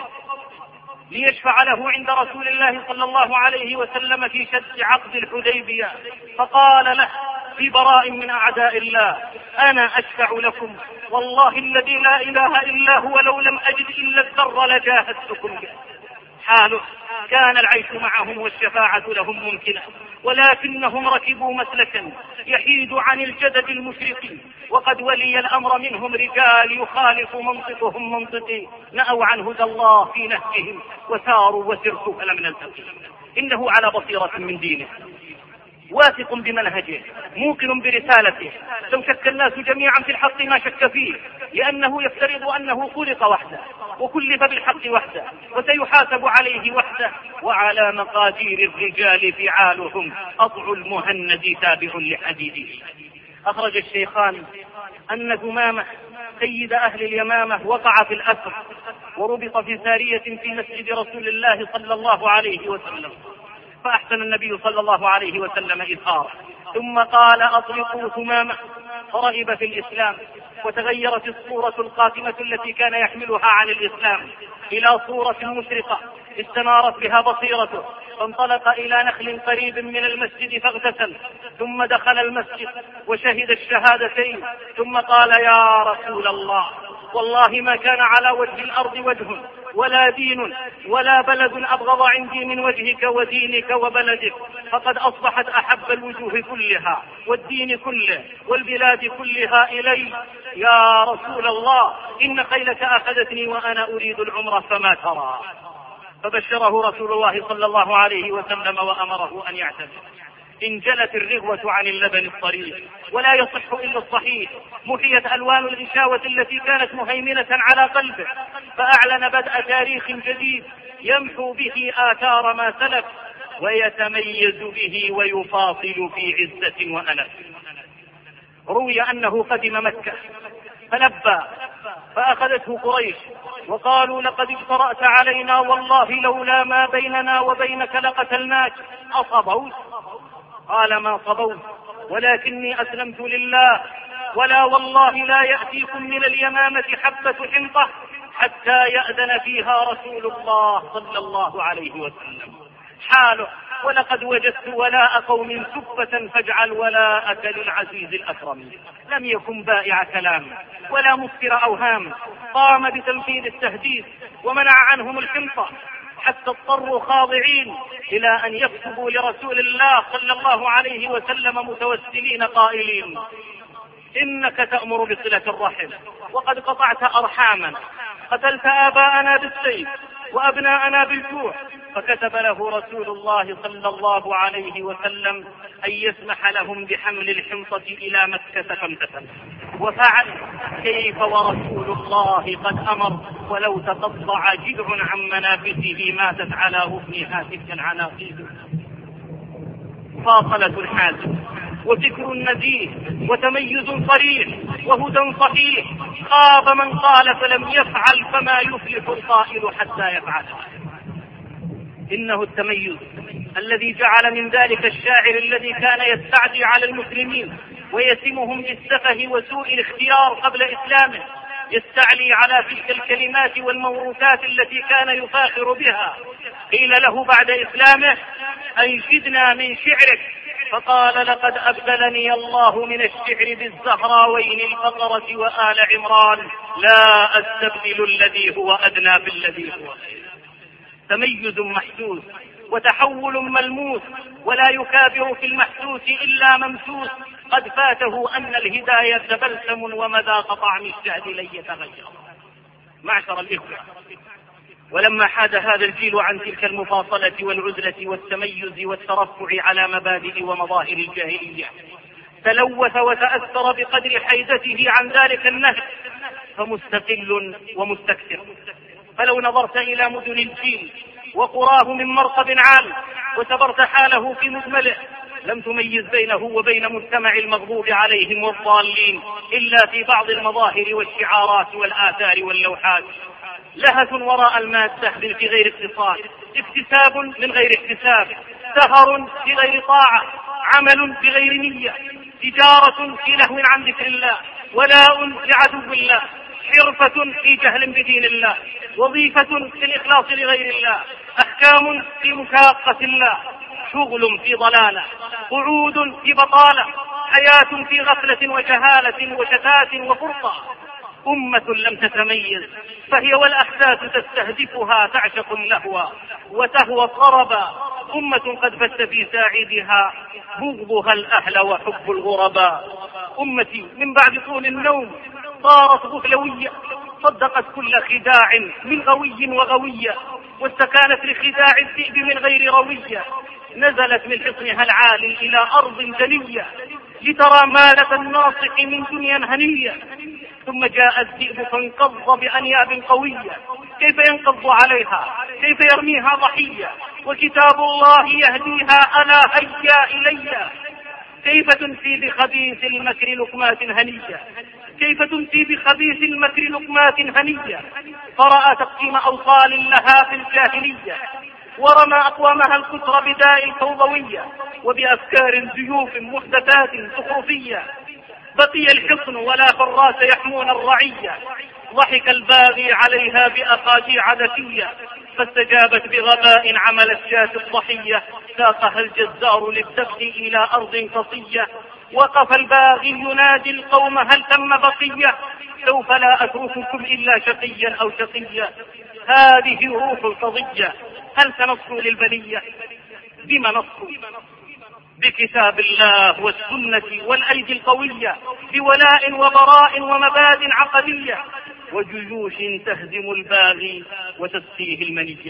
ليشفع له عند رسول الله صلى الله عليه وسلم في شد عقد الحديبية، فقال له في براء من أعداء الله أنا أشفع لكم والله الذي لا إله إلا هو، لو لم أجد إلا الذر لجاهدتكم به. حاله كان العيش معهم والشفاعة لهم ممكنة، ولكنهم ركبوا مسلكا يحيد عن الجدد المشرق، وقد ولي الأمر منهم رجال يخالف منطقهم منطقي، نأوا عن هدى الله في نهجهم وساروا وسرتوا فلم نلتقي. إنه على بصيرة من دينه، واثق بمنهجه، موقن برسالته، لو شك الناس جميعا في الحق ما شك فيه، لأنه يفترض أنه خلق وحده وكلف بالحق وحده وسيحاسب عليه وحده، وعلى مقادير الرجال فعالهم، أضع المهند تابع لحديده. أخرج الشيخان أن ثمامة سيد أهل اليمامة وقع في الأسر وربط في سارية في مسجد رسول الله صلى الله عليه وسلم، فأحسن النبي صلى الله عليه وسلم إظهاره، ثم قال أطلقوا ثمامة، فرغب في الإسلام، وتغيرت الصورة القاتمة التي كان يحملها عن الإسلام إلى صورة مشرقة استنارت بها بصيرته، فانطلق إلى نخل قريب من المسجد فاغتسل، ثم دخل المسجد وشهد الشهادتين، ثم قال يا رسول الله والله ما كان على وجه الأرض وجه ولا دين ولا بلد أبغض عندي من وجهك ودينك وبلدك، فقد أصبحت أحب الوجوه كلها والدين كله والبلاد كلها إلي. يا رسول الله إن خيلك أخذتني وأنا أريد العمر فما ترى؟ فبشره رسول الله صلى الله عليه وسلم وأمره أن يعتمد. انجلت الرغوة عن اللبن الطريق، ولا يصح إلا الصحيح، محيت ألوان الغشاوة التي كانت مهيمنة على قلبه، فأعلن بدء تاريخ جديد يمحو به آثار ما سلف ويتميز به ويفاصل في عزة وأنس. روي أنه قدم مكة فلبى، فأخذته قريش وقالوا لقد اجترأت علينا والله لولا ما بيننا وبينك لقتلناك، أصبوت؟ قال ما صبوت ولكني أسلمت لله، ولا والله لا يأتيكم من اليمامة حبة حنطة حتى يأذن فيها رسول الله صلى الله عليه وسلم. حاله ولقد وجدت ولاء قوم سبة فاجعل ولاءك للعزيز الأكرم. لم يكن بائع كلام ولا مفتر أوهام، قام بتنفيذ التهديد ومنع عنهم الحنطة، حتى اضطروا خاضعين إلى أن يكتبوا لرسول الله صلى الله عليه وسلم متوسلين قائلين إنك تأمر بصلة الرحم وقد قطعت أرحاما، قتلت آباءنا بالسيف وأبناءنا بالجوع. فكتب له رسول الله صلى الله عليه وسلم أن يسمح لهم بحمل الحنطة إلى مكة فامتثل وفعل. كيف ورسول الله قد أمر، ولو تقطع جذع عن منافسه ماتت على غصنها تلك العناقيد. فاصلة حازم وفكر نزيه وتميز صريح وهدى صحيح، خاب من قال فلم يفعل، فما يفلح القائل حتى يفعل. إنه التميز الذي جعل من ذلك الشاعر الذي كان يستعدي على المسلمين ويسمهم بالسفه وسوء الاختيار قبل إسلامه، يستعلي على تلك الكلمات والموروثات التي كان يفاخر بها. قيل له بعد إسلامه أنشدنا من شعرك، فقال لقد أبدلني الله من الشعر بالزهراوين البقرة وآل عمران، لا أستبدل الذي هو أدنى بالذي هو خير. تميز محسوس وتحول ملموس، ولا يكابر في المحسوس إلا ممسوس. قد فاته أن الهداية بلسم ومذاق طعم الشهد لن يتغير. معشر الإخوة، ولما حاد هذا الجيل عن تلك المفاصلة والعزلة والتميز والترفع على مبادئ ومظاهر الجاهلية، تلوث وتأثر بقدر حيدته عن ذلك النهج، فمستقل ومستكثر. فلو نظرت إلى مدن الجيل وقراه من مرقب عال وتبرت حاله في مجمله، لم تميز بينه وبين مجتمع المغضوب عليهم والضالين إلا في بعض المظاهر والشعارات والآثار واللوحات. لهث وراء المادة في غير اقتصاد، اكتساب من غير اكتساب، سهر في غير طاعة، عمل في غير نية، تجارة في لهو عن ذكر الله، ولاء لعدو الله، حرفة في جهل بدين الله، وظيفة في الإخلاص لغير الله، أحكام في مشاقة الله، شغل في ضلالة، قعود في بطالة، حياة في غفلة وجهالة وشتات وفرقة. أمة لم تتميز، فهي والأحداث تستهدفها تعشق اللهو وتهوى الطربا. أمة قد فت في ساعدها بغضها الأهل وحب الغرباء. أمتي من بعد طول النوم صارت غفلوية، صدقت كل خداع من غوي وغوية، واستكانت لخداع الذئب من غير روية. نزلت من حصنها العالي إلى أرض دنية لترى مالة الناصح من دنيا هنية. ثم جاء الذئب فانقض بأنياب قوية، كيف ينقض عليها؟ كيف يرميها ضحية؟ وكتاب الله يهديها ألا هيا إلي. كيف تنسي بخبيث المكر لقمات هنية؟ كيف تنسي بخبيث المكر لقمات هنية؟ فرأى تقسيم أوصال لها في الجاهلية، ورمى أقوامها الكسر بداء الفوضوية وبأفكار زيوف محدثات زخرفية. بقي الحصن ولا حراس يحمون الرعية، ضحك الباغي عليها بأقاجيع ذكية، فاستجابت بغباء عملت شاة الضحية. ساقها الجزار للذبح إلى أرض قصية، وقف الباغي ينادي القوم هل تم بقية؟ سوف لا أترككم إلا شقيا أو شقيا. هذه روح القضية، هل سنصل للبلية؟ بما نصل؟ بكتاب الله والسنة والأيدي القوية، بولاء وبراء ومباد عقدية، وجيوش تهزم الباغي وتسقيه المنية.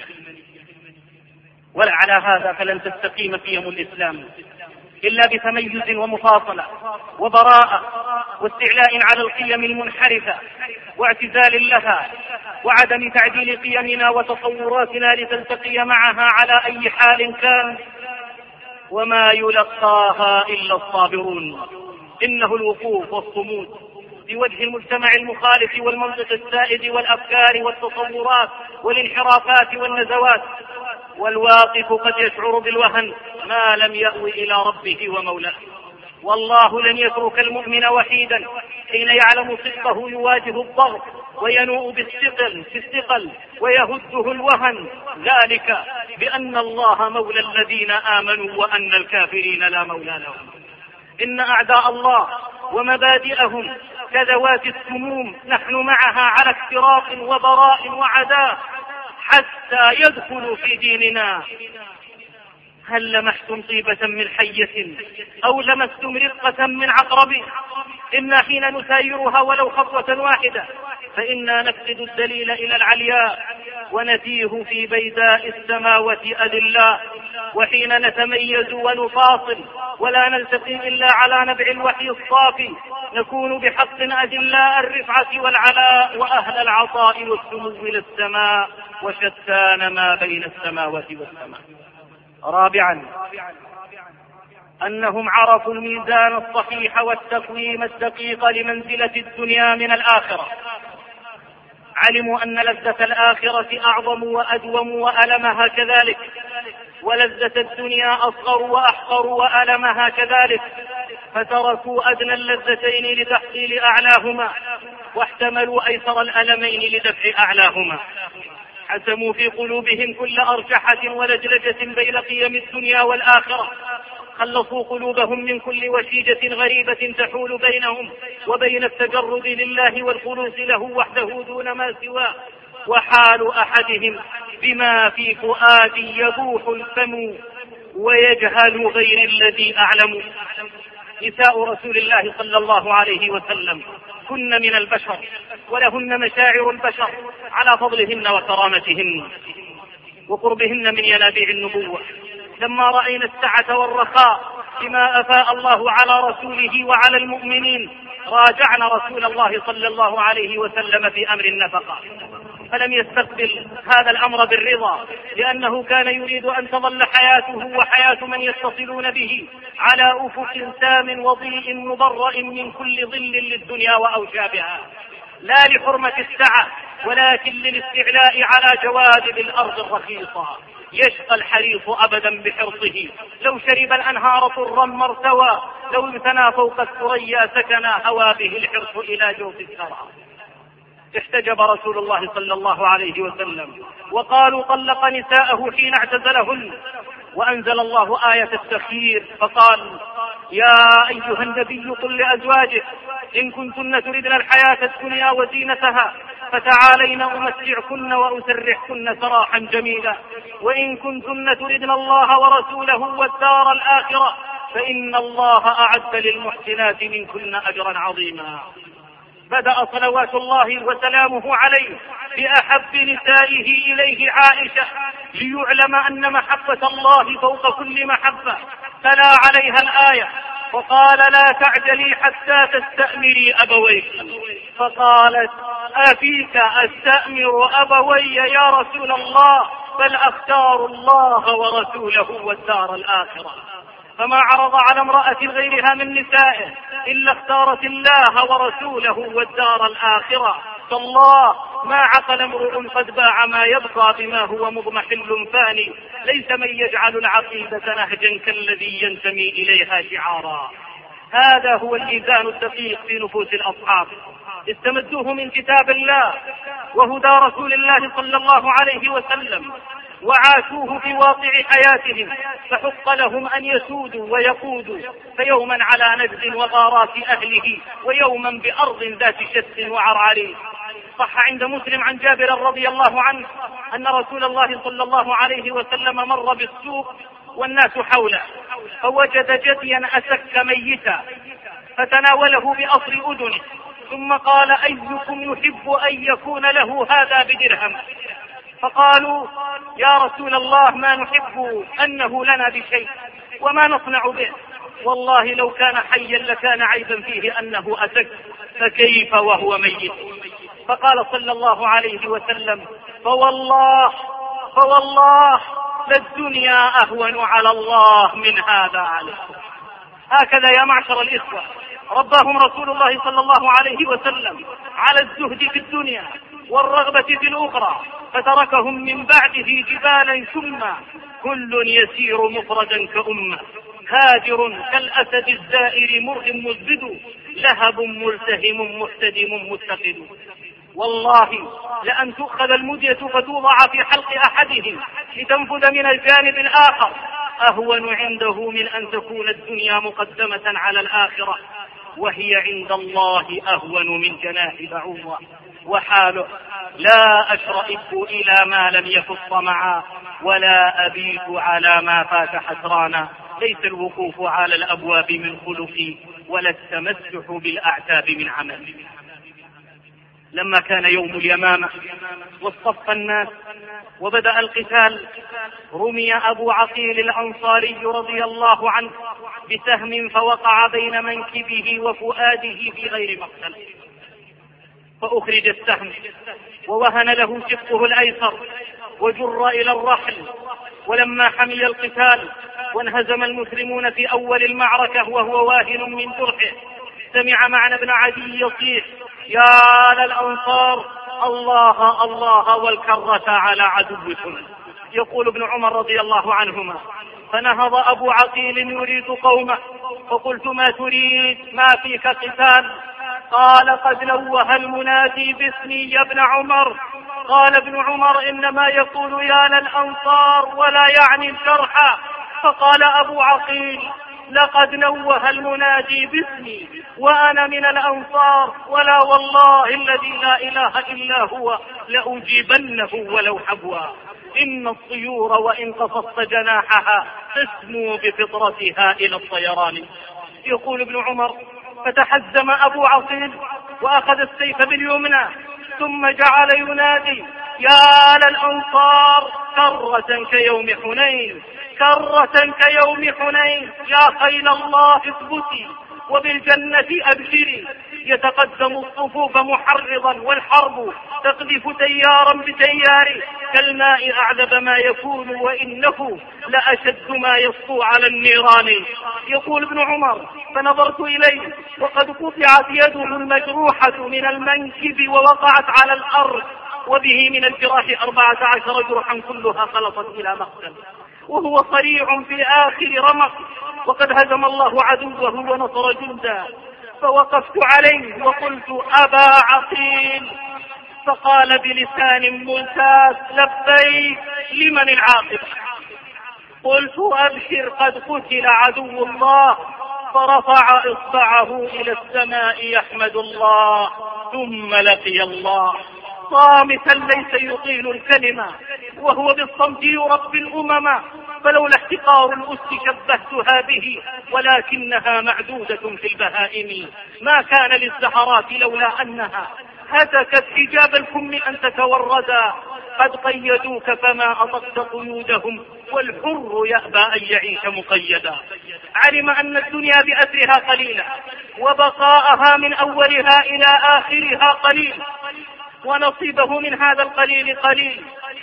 وعلى هذا فلن تستقيم قيم الإسلام إلا بتميز ومفاصلة وبراءة واستعلاء على القيم المنحرفة واعتزال لها، وعدم تعديل قيمنا وتصوراتنا لتلتقي معها على أي حال كان. وما يلقاها إلا الصابرون. إنه الوقوف والصمود بوجه المجتمع المخالف والمنطق السائد والأفكار والتصورات والانحرافات والنزوات. والواقف قد يشعر بالوهن ما لم يأوي إلى ربه ومولاه. والله لن يترك المؤمن وحيدا حين يعلم صدقه يواجه الضغط وينوء بالثقل في الثقل ويهده الوهن، ذلك بأن الله مولى الذين آمنوا وأن الكافرين لا مولى لهم. إن أعداء الله ومبادئهم كذوات السموم نحن معها على افتراق وبراء وعداء حتى يدخلوا في ديننا. هل لمحتم طيبة من حية أو لمستم رقة من عقرب؟ إنا حين نسايرها ولو خطوة واحدة فإنا نفقد الدليل إلى العلياء ونتيه في بيداء السماوات أذلاء. وحين نتميز ونفاصل ولا نلتقي إلا على نبع الوحي الصافي نكون بحق أذلاء الرفعة والعلاء وأهل العطاء والسمو للسماء، وشتان ما بين السماوات والسماء. رابعا أنهم عرفوا الميزان الصحيح والتقويم الدقيق لمنزلة الدنيا من الآخرة. علموا أن لذة الآخرة أعظم وأدوم وألمها كذلك، ولذة الدنيا أصغر وأحقر وألمها كذلك، فتركوا أدنى اللذتين لتحصيل أعلاهما واحتملوا أيسر الألمين لدفع أعلاهما. حسموا في قلوبهم كل أرجحة ولجلجة بين قيم الدنيا والآخرة، خلصوا قلوبهم من كل وشيجة غريبة تحول بينهم وبين التجرد لله والخلوص له وحده دون ما سواه. وحال أحدهم بما في فؤاد يبوح الفم ويجهل غير الذي أعلم. نساء رسول الله صلى الله عليه وسلم كن من البشر ولهن مشاعر البشر على فضلهن وكرامتهن وقربهن من ينابيع النبوة. لما رأينا السعة والرخاء بما أفاء الله على رسوله وعلى المؤمنين راجعنا رسول الله صلى الله عليه وسلم في أمر النفقة، فلم يستقبل هذا الأمر بالرضا لأنه كان يريد أن تظل حياته وحياة من يتصلون به على أفق سام وضيء مبرأ من كل ظل للدنيا وأوشابها، لا لحرمة السعة ولكن للاستعلاء على جوادب الأرض الرخيصة. يشقى الحريص أبدا بحرصه، لو شرب الأنهار طرا مرتوى، لو امتنى فوق الثريا سكن هوى به الحرص إلى جوف الثرى. احتجب رسول الله صلى الله عليه وسلم وقالوا طلق نساءه حين اعتزلهن، وأنزل الله آية التخيير فقال يا أيها النبي قل لأزواجك إن كنتن تردن الحياة الدنيا وزينتها فتعالين أمتعكن وأسرحكن سراحا جميلا، وإن كنتن تردن الله ورسوله والدار الآخرة فإن الله أعد للمحسنات منكن أجرا عظيما. بدأ صلوات الله وسلامه عليه بأحب نسائه إليه عائشة ليعلم أن محبة الله فوق كل محبة، تلا عليها الآية وقال لا تعجلي حتى تستأمري أبويك، فقالت أفيك أستأمر أبوي يا رسول الله؟ بل أختار الله ورسوله والدار الآخرة. فما عرض على امرأة غيرها من نسائه إلا اختارت الله ورسوله والدار الآخرة. فالله ما عقل امرؤ قد باع ما يبقى بما هو مضمحل فاني، ليس من يجعل العقيدة نهجا كالذي ينتمي إليها شعارا. هذا هو الميزان الدقيق في نفوس الأصحاب، استمدوه من كتاب الله وهدى رسول الله صلى الله عليه وسلم وعاشوه في واقع حياتهم، فحق لهم أن يسودوا ويقودوا، فيوما على نجد وغارات أهله ويوما بأرض ذات شت وعرعرين. صح عند مسلم عن جابر رضي الله عنه أن رسول الله صلى الله عليه وسلم مر بالسوق والناس حوله فوجد جديا أسك ميتا فتناوله بأصل أذنه ثم قال أيكم يحب أن يكون له هذا بدرهم؟ فقالوا يا رسول الله ما نحب أنه لنا بشيء وما نصنع به، والله لو كان حيا لكان عيبا فيه أنه أسك فكيف وهو ميت؟ فقال صلى الله عليه وسلم فوالله فوالله للدنيا أهون على الله من هذا عليكم. هكذا يا معشر الإخوة رباهم رسول الله صلى الله عليه وسلم على الزهد في الدنيا والرغبة في الأخرى، فتركهم من بعده جبالا شما كل يسير مفردا كأمة، هاجر كالأسد الزائر مرء مزبد، لهب ملتهم محتدم متقد. والله لأن تؤخذ المدية فتوضع في حلق أحدهم لتنفذ من الجانب الآخر أهون عنده من أن تكون الدنيا مقدمة على الآخرة، وهي عند الله أهون من جناح بعوضة. وحاله لا أشرئب إلى ما لم يفط معا ولا أبيت على ما فات حسرانا، ليس الوقوف على الأبواب من خلقي ولا التمسح بالأعتاب من عمل. لما كان يوم اليمامة واصطف الناس وبدأ القتال رمي أبو عقيل الأنصاري رضي الله عنه بسهم فوقع بين منكبه وفؤاده في غير مقتل، فأخرج السهم ووهن له شقه الأيسر وجر إلى الرحل. ولما حمي القتال وانهزم المسلمون في أول المعركة وهو واهن من جرحه، سمع معنى بن عدي يصيح يا للأنصار الله الله والكرة على عدوكم. يقول ابن عمر رضي الله عنهما فنهض أبو عقيل يريد قومه فقلت ما تريد ما فيك قتال؟ قال قد نوه المنادي باسمي يا ابن عمر. قال ابن عمر إنما يقول يا للأنصار ولا يعني الجرحى. فقال أبو عقيل لقد نوه المنادي باسمي وأنا من الأنصار، ولا والله الذي لا إله إلا هو لأجيبنه ولو حبوا. إن الطيور وإن قصصت جناحها تسمو بفطرتها إلى الطيران. يقول ابن عمر فتحزم أبو عقيل وأخذ السيف باليمنى ثم جعل ينادي يا للأنصار كرة كيوم حنين كرة كيوم حنين، يا خيل الله اثبتي وبالجنة أبشري. يتقدم الصفوف محرضا والحرب تقذف تيارا بتيار، كالماء أعذب ما يكون وإنه لأشد ما يسطو على النيران. يقول ابن عمر فنظرت إليه وقد قطعت يده المجروحة من المنكب ووقعت على الأرض، وبه من الجراح أربعة عشر جرحا كلها خلصت إلى مقتل، وهو صريع في آخر رمق، وقد هزم الله عدوه ونصر جندا. فوقفت عليه وقلت أبا عقيل، فقال بلسان ملتاس لبيك لمن العاقبة؟ قلت أبشر قد قتل عدو الله فرفع إصبعه إلى السماء يحمد الله، ثم لقي الله صامتا ليس يطيل الكلمة، وهو بالصمت يربي الأمم، فلولا احتقار الأس شبهتها به، ولكنها معدودة في البهائم. ما كان للزهرات لولا أنها هتكت حجاب الكم أن تتوردا، قد قيدوك فما أطقت قيودهم، والحر يأبى أن يعيش مقيدا. علم أن الدنيا بأسرها قليلة، وبقاءها من أولها إلى آخرها قليل، ونصيبه من هذا القليل قليل،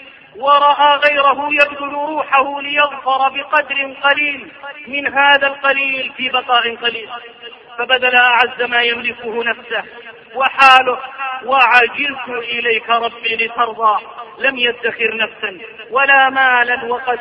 ورأى غيره يبذل روحه ليظفر بقدر قليل من هذا القليل في بقاء قليل، فبذل أعز ما يملكه نفسه وحاله. وعجلت إليك ربي لترضى، لم يدخر نفسا ولا مالا، وقد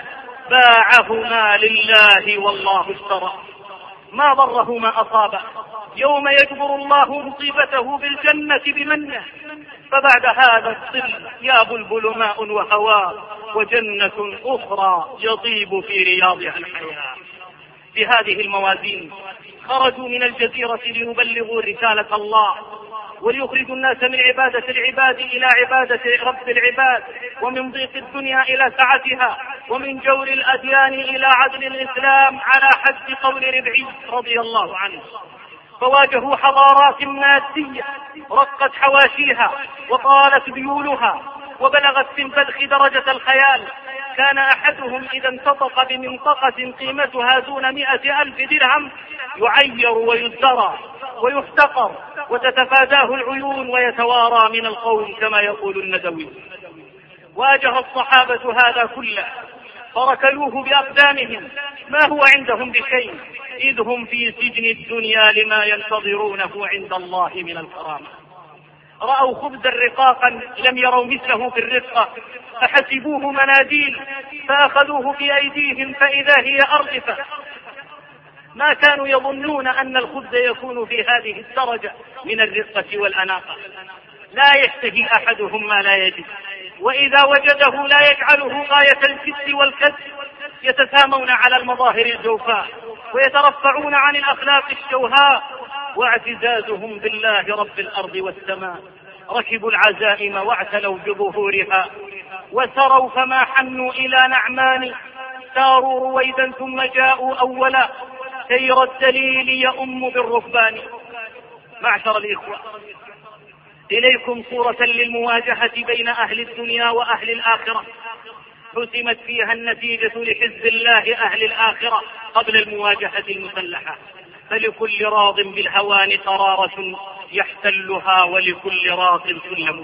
باعهما لله والله اشترى. ما ضره ما أصابه يوم يجبر الله مصيبته بالجنة بمنه، فبعد هذا الظل يا بلبل ماء وهواء، وجنة أخرى يطيب في رياضها الحياة. في هذه الموازين خرجوا من الجزيرة ليبلغوا رسالة الله، وليخرجوا الناس من عبادة العباد إلى عبادة رب العباد، ومن ضيق الدنيا إلى سعتها، ومن جور الأديان إلى عدل الإسلام، على حد قول ربعي رضي الله عنه. فواجهوا حضارات مادية رقت حواشيها وطالت ذيولها، وبلغت في البذخ درجة الخيال. كان أحدهم إذا انتطق بمنطقة قيمتها دون مئة ألف درهم يعير ويزدرى ويحتقر، وتتفاداه العيون ويتوارى من القوم كما يقول الندوي. واجه الصحابة هذا كله فركلوه بأقدامهم، ما هو عندهم بشيء، إذ هم في سجن الدنيا لما ينتظرونه عند الله من الكرامة. رأوا خبزا رقاقا لم يروا مثله في الرقة، فحسبوه مناديل، فأخذوه في أيديهم فإذا هي أرغفة. ما كانوا يظنون أن الخبز يكون في هذه الدرجة من الرقة والأناقة. لا يشتهي أحدهم ما لا يجد، وإذا وجده لا يجعله غاية الجد والكد. يتسامون على المظاهر الجوفاء، ويترفعون عن الأخلاق الشوهاء، واعتزازهم بالله رب الأرض والسماء. ركبوا العزائم واعتلوا بظهورها، وسروا فما حنوا إلى نعمان. ساروا رويدا ثم جاءوا أولا، سير الدليل يؤم بالركبان. معشر الإخوة، إليكم صورة للمواجهة بين أهل الدنيا وأهل الآخرة، حسمت فيها النتيجة لحزب الله أهل الآخرة قبل المواجهة المسلحة. فلكل راض بالهوان قرارة يحتلها، ولكل راق سلم.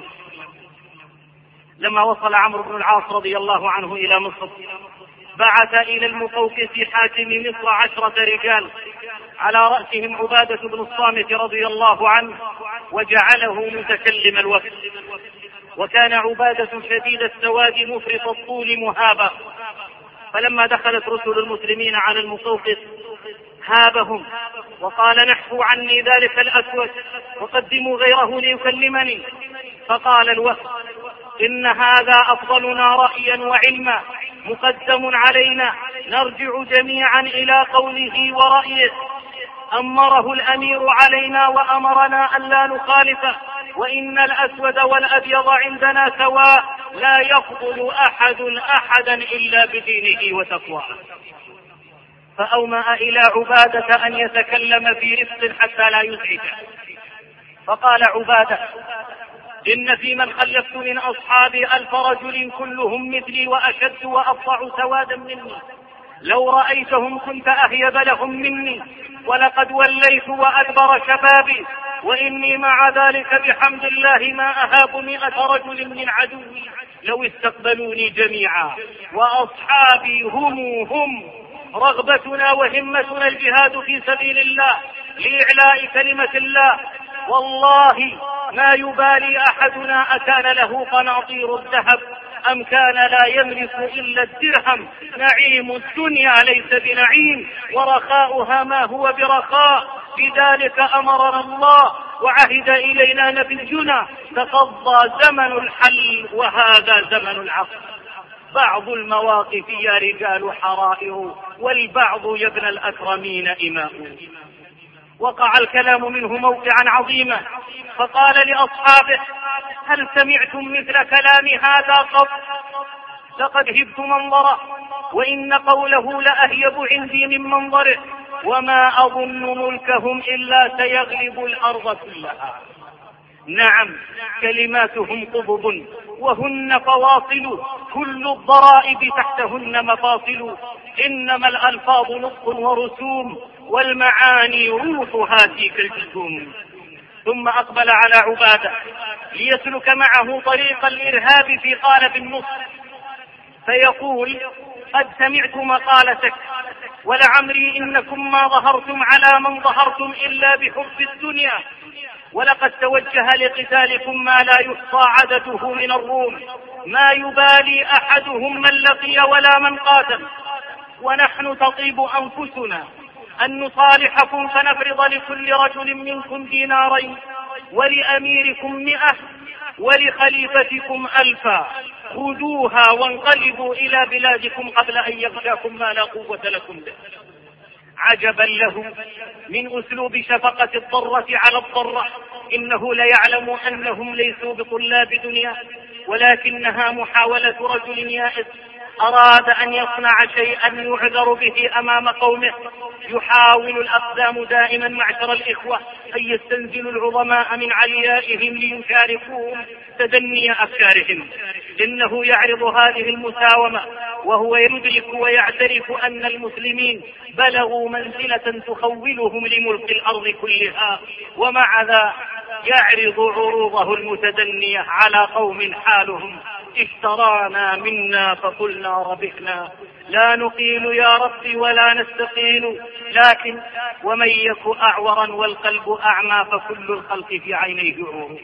لما وصل عمرو بن العاص رضي الله عنه إلى مصر، بعث إلى المقوقس حاكم مصر عشرة رجال، على رأسهم عبادة بن الصامت رضي الله عنه، وجعله متكلم الوفد. وكان عبادة شديد السواد مفرط الطول مهابا، فلما دخلت رسل المسلمين على المقوقس هابهم وقال: نحفوا عني ذلك الأسود وقدموا غيره ليكلمني. فقال الوفد: إن هذا أفضلنا رأيا وعلما مقدم علينا، نرجع جميعا إلى قوله ورأيه. أمره الأمير علينا وأمرنا أن لا نخالفه، وإن الأسود والأبيض عندنا سواء، لا يفضل أحد أحدا إلا بدينه وتقواه. فأومأ إلى عبادة أن يتكلم في رفق حتى لا يزعجه. فقال عبادة: إن في من خلفت من أصحابي ألف رجل كلهم مثلي وأشد وأبطع سوادا مني، لو رأيتهم كنت أهيب لهم مني، ولقد وليت وأدبر شبابي، وإني مع ذلك بحمد الله ما أهاب مئة رجل من عدوي لو استقبلوني جميعا، وأصحابي هم هم رغبتنا وهمتنا الجهاد في سبيل الله لإعلاء كلمة الله. والله ما يبالي أحدنا أكان له قناطير الذهب أم كان لا يملك إلا الدرهم. نعيم الدنيا ليس بنعيم، ورخاؤها ما هو برخاء، بذلك أمرنا الله وعهد إلينا نبينا. تقضى زمن الحل وهذا زمن العقل. بعض المواقف يا رجال حرائر، والبعض يا ابن الأكرمين إماء. وقع الكلام منه موقعا عظيما، فقال لأصحابه: هل سمعتم مثل كلام هذا قط؟ لقد هبت منظره، وإن قوله لأهيب عندي من منظره، وما أظن ملكهم إلا سيغلب الأرض كلها. نعم، كلماتهم قضب وهن فواصل، كل الضرائب تحتهن مفاصل، إنما الألفاظ نطق ورسوم، والمعاني روحها تلك الجسوم. ثم أقبل على عبادة ليسلك معه طريق الإرهاب في قالب النصر، فيقول: قد سمعت مقالتك، ولعمري إنكم ما ظهرتم على من ظهرتم إلا بحب الدنيا، ولقد توجه لقتالكم ما لا يحصى عدده من الروم، ما يبالي أحدهم من لقي ولا من قاتل، ونحن تطيب أنفسنا أن نصالحكم فنفرض لكل رجل منكم دينارين، ولأميركم مئة، ولخليفتكم ألفا، خذوها وانقلبوا إلى بلادكم قبل أن يغشاكم ما لا قوة لكم به. عجبا له من أسلوب شفقة الضرة على الضرة، إنه ليعلم أنهم ليسوا بطلاب دنيا، ولكنها محاولة رجل يائس أراد أن يصنع شيئا يعذر به أمام قومه. يحاول الأقدام دائما معشر الإخوة أن يستنزلوا العظماء من عليائهم ليشاركوهم تدني أفكارهم، إنه يعرض هذه المساومة وهو يدرك ويعترف أن المسلمين بلغوا منزلة تخولهم لملك الأرض كلها، ومع ذا يعرض عروضه المتدنية على قوم حالهم: اشترانا منا فقلنا ربحنا، لا نقيل يا ربي ولا نستقيل، لكن ومن يك أعورا والقلب أعمى فكل الخلق في عينيه عور.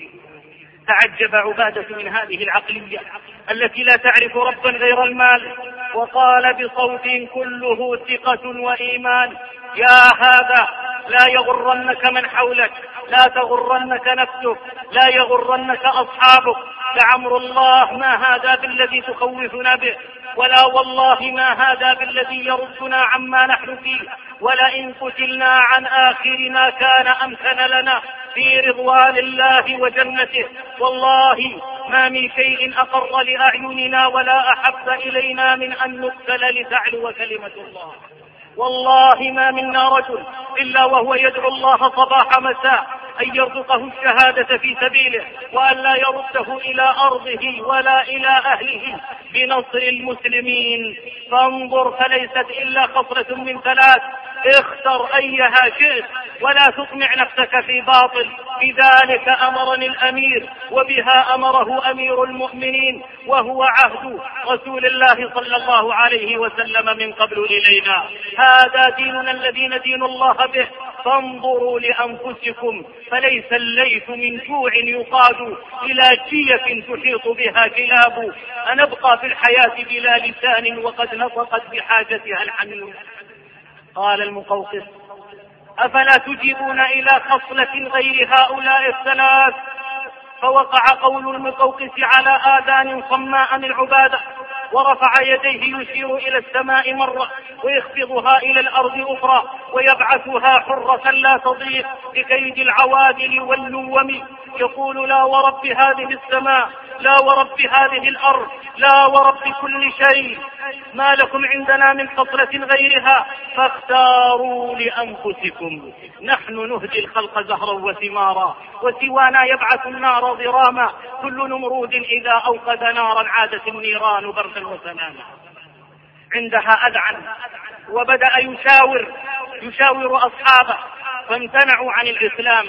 تعجب عبادة من هذه العقلية التي لا تعرف ربا غير المال، وقال بصوت كله ثقة وإيمان: يا هذا لا يغرنك من حولك، لا تغرنك نفسك، لا يغرنك أصحابك، لعمر الله ما هذا بالذي تخوفنا به، ولا والله ما هذا بالذي يردنا عما نحن فيه، ولئن قتلنا عن آخرنا كان أمكن لنا في رضوان الله وجنته، والله ما من شيء أقر لأعيننا ولا أحب إلينا من أن نقتل لتعلو كلمة الله. والله ما منا رجل إلا وهو يدعو الله صباح مساء أن يرزقه الشهادة في سبيله، وأن لا يرده إلى أرضه ولا إلى أهله بنصر المسلمين. فانظر، فليست إلا خصلة من ثلاث، اختر أيها شئت ولا تطمع نفسك في باطل. بذلك أمرني الأمير، وبها أمره أمير المؤمنين، وهو عهد رسول الله صلى الله عليه وسلم من قبل إلينا. هذا ديننا الذي ندين الله به، فانظروا لأنفسكم، فليس الليث من جوع يقاد إلى جيف تحيط بها كلاب، أنبقى في الحياة بلا لسان وقد نطقت بحاجتها الحمير. قال المقوقس: أفلا تجيبون إلى خصلة غير هؤلاء الثلاث؟ فوقع قول المقوقس على آذان صماء من عبادة، ورفع يديه يشير إلى السماء مرة ويخفضها إلى الأرض أخرى ويبعثها حرة لا تضيق بكيد العوادل واللوم، يقول: لا ورب هذه السماء، لا ورب هذه الأرض، لا ورب كل شيء، ما لكم عندنا من خصلة غيرها، فاختاروا لأنفسكم. نحن نهدي الخلق زهرا وثمارا، وسوانا يبعث النار ضراما، كل نمرود إذا أوقد نارا عادت النيران بردا وسلاما. عندها أذعن وبدأ يشاور يشاور أصحابه، فامتنعوا عن الإسلام،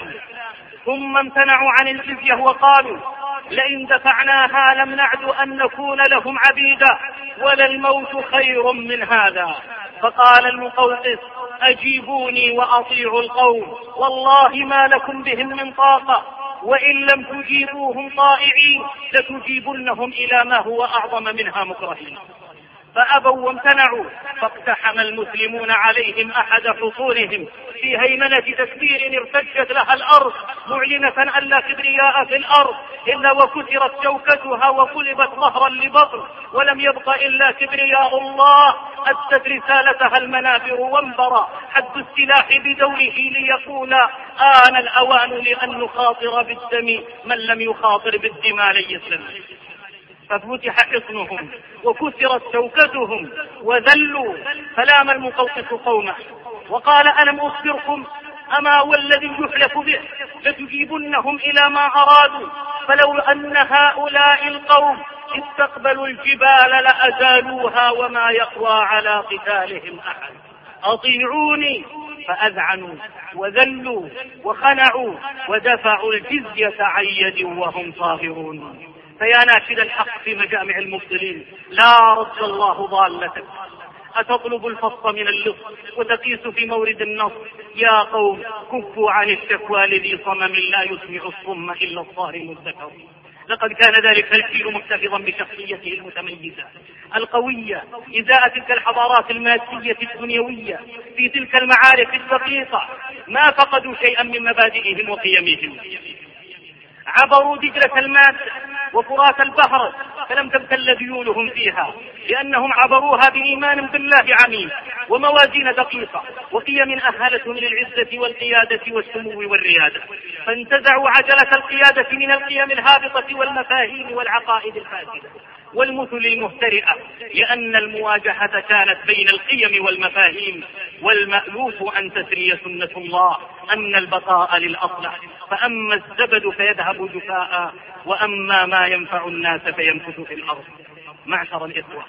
ثم امتنعوا عن الجزية وقالوا: لئن دفعناها لم نعد أن نكون لهم عبيدا، ولا الموت خير من هذا. فقال المقوقس: أجيبوني وأطيعوا القوم، والله ما لكم بهم من طاقة، وإن لم تجيبوهم طائعين لتجيبنهم إلى ما هو أعظم منها مكرهين. فأبوا وامتنعوا، فاقتحم المسلمون عليهم أحد حصونهم في هيمنة تكبير ارتجت لها الأرض معلنة أن لا كبرياء في الأرض إلا وكسرت شوكتها وقلبت ظهرا لبطن، ولم يبق إلا كبرياء الله. أدت رسالتها المنابر وانبرى حد السلاح بدوره ليقول آن الأوان لأن نخاطر بالدم من لم يخاطر بالدماء لن يسلم. ففتح حصنهم وكسرت شوكتهم وذلوا، فلام المقوقس قومه وقال ألم أخبركم أما والذي يحلف به لتجيبنهم إلى ما أرادوا، فلو أن هؤلاء القوم استقبلوا الجبال لأزالوها وما يقوى على قتالهم أحد. أطيعوني، فأذعنوا وذلوا وخنعوا ودفعوا الجزية عن يد وهم صاغرون. فيا ناشد الحق في مجامع المبطلين، لا رد الله ضالتك. أتطلب الفص من اللص وتقيس في مورد النصر؟ يا قوم كفوا عن الشكوى لذي صمم لا يسمع الصم إلا الصارم الذكر. لقد كان ذلك الجيل محتفظا بشخصيته المتميزة القوية إزاء تلك الحضارات المادية الدنيوية. في تلك المعارك الدقيقة ما فقدوا شيئا من مبادئهم وقيمهم. عبروا دجلة المادة وفرات البحر فلم تبتل ذيولهم فيها، لأنهم عبروها بإيمان بالله عميق وموازين دقيقة وقيم أهلتهم للعزة والقيادة والسمو والريادة، فانتزعوا عجلة القيادة من القيم الهابطة والمفاهيم والعقائد الفاسدة والمثل المهترئة، لأن المواجهة كانت بين القيم والمفاهيم، والمألوف أن تسري سنة الله أن البقاء للأصلح، فأما الزبد فيذهب جفاء وأما ما ينفع الناس فيمكث في الأرض. معشر الإخوة،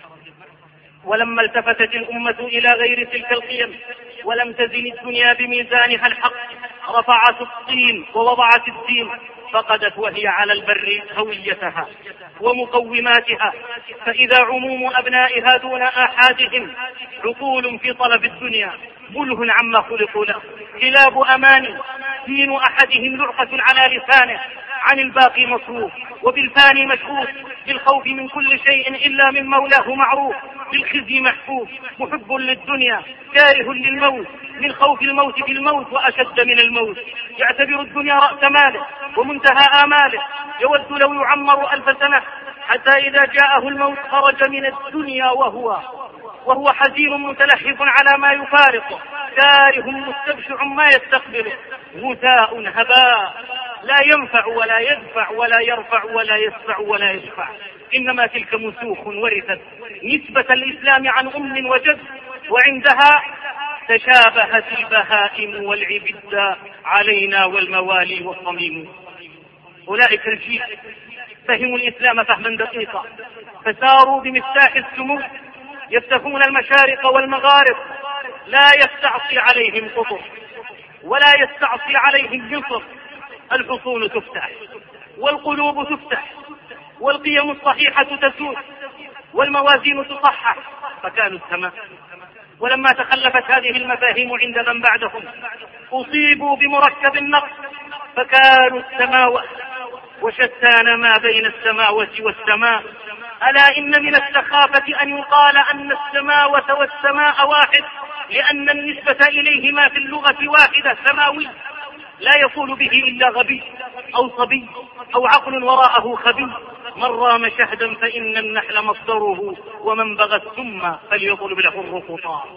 ولما التفتت الأمة إلى غير تلك القيم ولم تزن الدنيا بميزانها الحق رفعت الطين ووضعت الدين، فقدت وهي على البر هويتها ومقوماتها، فإذا عموم أبنائها دون آحادهم عقول في طلب الدنيا مله عما خلقوا له، كلاب أماني، دين أحدهم لعقة على لسانه، عن الباقي مصروف، وبالفاني مشغوف، بالخوف من كل شيء إلا من مولاه معروف، بالخزي محفوف، محب للدنيا كاره للموت، من خوف الموت بالموت وأشد من الموت، يعتبر الدنيا رأس ماله ومنتهى آماله، يود لو يعمر ألف سنة حتى إذا جاءه الموت خرج من الدنيا وهو وهو حزين متلهف على ما يفارقه، كاره مستبشع ما يستقبله، غثاء هباء لا ينفع ولا يدفع ولا يرفع ولا يسفع ولا يشفع، إنما تلك مسوخ ورثت نسبة الإسلام عن أم وجد، وعندها تشابهت البهائم والعبد علينا والموالي والصميم. أولئك الجيل فهموا الإسلام فهما دقيقا، فساروا بمفتاح السمو يفتحون المشارق والمغارب، لا يستعصي عليهم قطر ولا يستعصي عليهم جنصر، الحصون تفتح والقلوب تفتح والقيم الصحيحة تسود والموازين تصحح، فكانوا السماء. ولما تخلفت هذه المفاهيم عند من بعدهم أصيبوا بمركب النقص فكانوا السماوة، وشتان ما بين السماوة والسماء. ألا إن من السخافة أن يقال أن السماوة والسماء واحد، لأن النسبة إليهما في اللغة واحدة، سماوي، لا يقول به إلا غبي أو صبي أو عقل وراءه خبي. من رام شهدا فإن النحل مصدره، ومن بغى السم فليطلب له الرقطاء.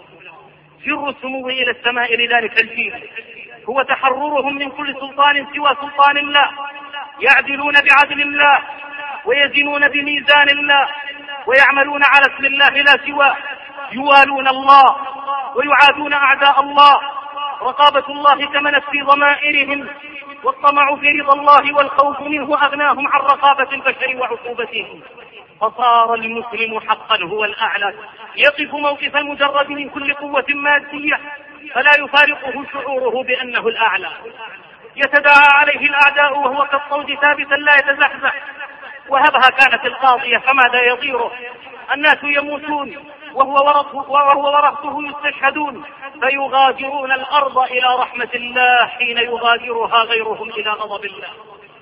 سر السمو إلى السماء لذلك الجيل هو تحررهم من كل سلطان سوى سلطان الله، يعدلون بعدل الله ويزنون بميزان الله ويعملون على اسم الله لا سواه، يوالون الله ويعادون أعداء الله، رقابة الله كمنت في ضمائرهم، والطمع في رضا الله والخوف منه أغناهم عن رقابة البشر وعقوبتهم، فصار المسلم حقا هو الأعلى، يقف موقف المجرد من كل قوة مادية فلا يفارقه شعوره بأنه الأعلى، يتداعى عليه الأعداء وهو كالصوت ثابتا لا يتزحزح، وهبها كانت القاضية فماذا يضيره، الناس يموتون وهو ورثه, وهو ورثه يستشهدون، فيغادرون الأرض إلى رحمة الله حين يغادرها غيرهم إلى غضب الله.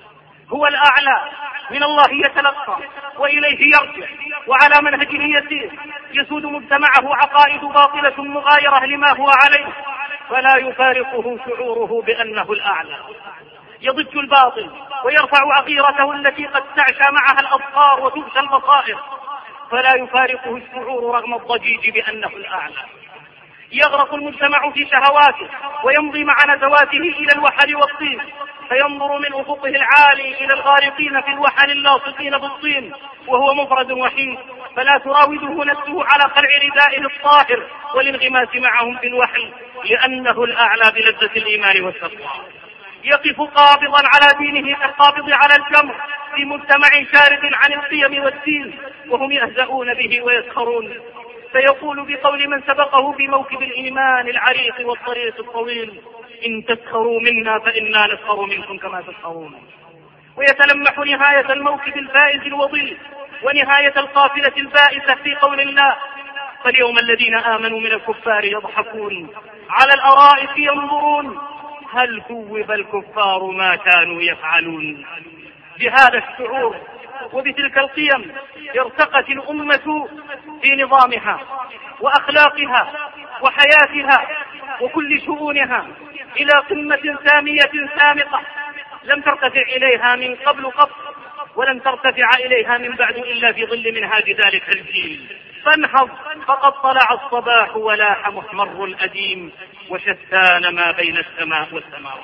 هو الأعلى، من الله يتلقى وإليه يرجع، وعلى منهجه يسير، يسود مجتمعه عقائد باطلة مغايرة لما هو عليه، فلا يفارقه شعوره بأنه الأعلى. يضج الباطل ويرفع عقيرته التي قد تعشى معها الأبصار وتغشى البصائر، فلا يفارقه الشعور رغم الضجيج بأنه الأعلى. يغرق المجتمع في شهواته ويمضي مع نزواته إلى الوحل والطين، فينظر من أفقه العالي إلى الغارقين في الوحل اللاصقين بالطين وهو مفرد وحيد، فلا تراوده نفسه على خلع ردائه الطاهر والانغماس معهم في الوحل، لأنه الأعلى بلذة الإيمان والتقوى. يقف قابضا على دينه كالقابض على الجمر في مجتمع شارد عن القيم والدين، وهم يهزؤون به ويسخرون، فيقول بقول من سبقه في موكب الإيمان العريق والطريق الطويل: إن تسخروا منا فإنا نسخر منكم كما تسخرون. ويتلمح نهاية الموكب الفائز الوضيء ونهاية القافلة البائسة في قول الله: فاليوم الذين آمنوا من الكفار يضحكون على الأرائك ينظرون هل ثوب الكفار ما كانوا يفعلون. بهذا الشعور وبتلك القيم ارتقت الأمة في نظامها وأخلاقها وحياتها وكل شؤونها إلى قمة سامية سامقة لم ترتفع إليها من قبل قط، ولن ترتفع إليها من بعد إلا في ظل منهاج ذلك الجيل. فانهض فقد طلع الصباح ولاح محمر الأديم، وشتان ما بين السماء والسماوات.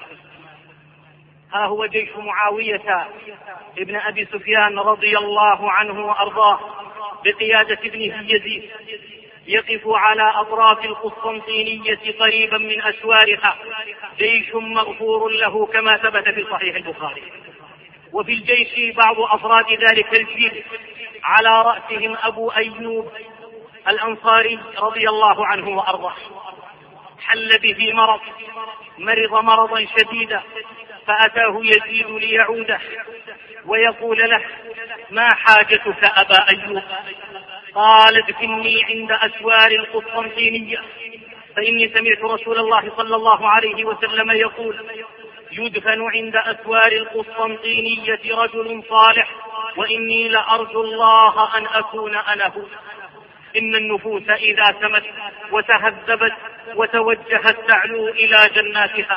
ها هو جيش معاوية ابن أبي سفيان رضي الله عنه وأرضاه بقيادة ابنه يزيد يقف على أطراف القسطنطينية قريبا من أسوارها، جيش مغفور له كما ثبت في صحيح البخاري. وفي الجيش بعض أفراد ذلك الجيل على رأسهم أبو أيوب الأنصاري رضي الله عنه وأرضاه. حل به مرض، مرض مرضا شديدا، فأتاه يزيد ليعوده ويقول له: ما حاجتك أبا أيوب؟ قال: ادفني عند أسوار القسطنطينية، فإني سمعت رسول الله صلى الله عليه وسلم يقول: يدفن عند أسوار القسطنطينية رجل صالح، وإني لأرجو الله أن أكون أنا هو. إن النفوس إذا سمت وتهذبت وتوجهت تعلو إلى جناتها.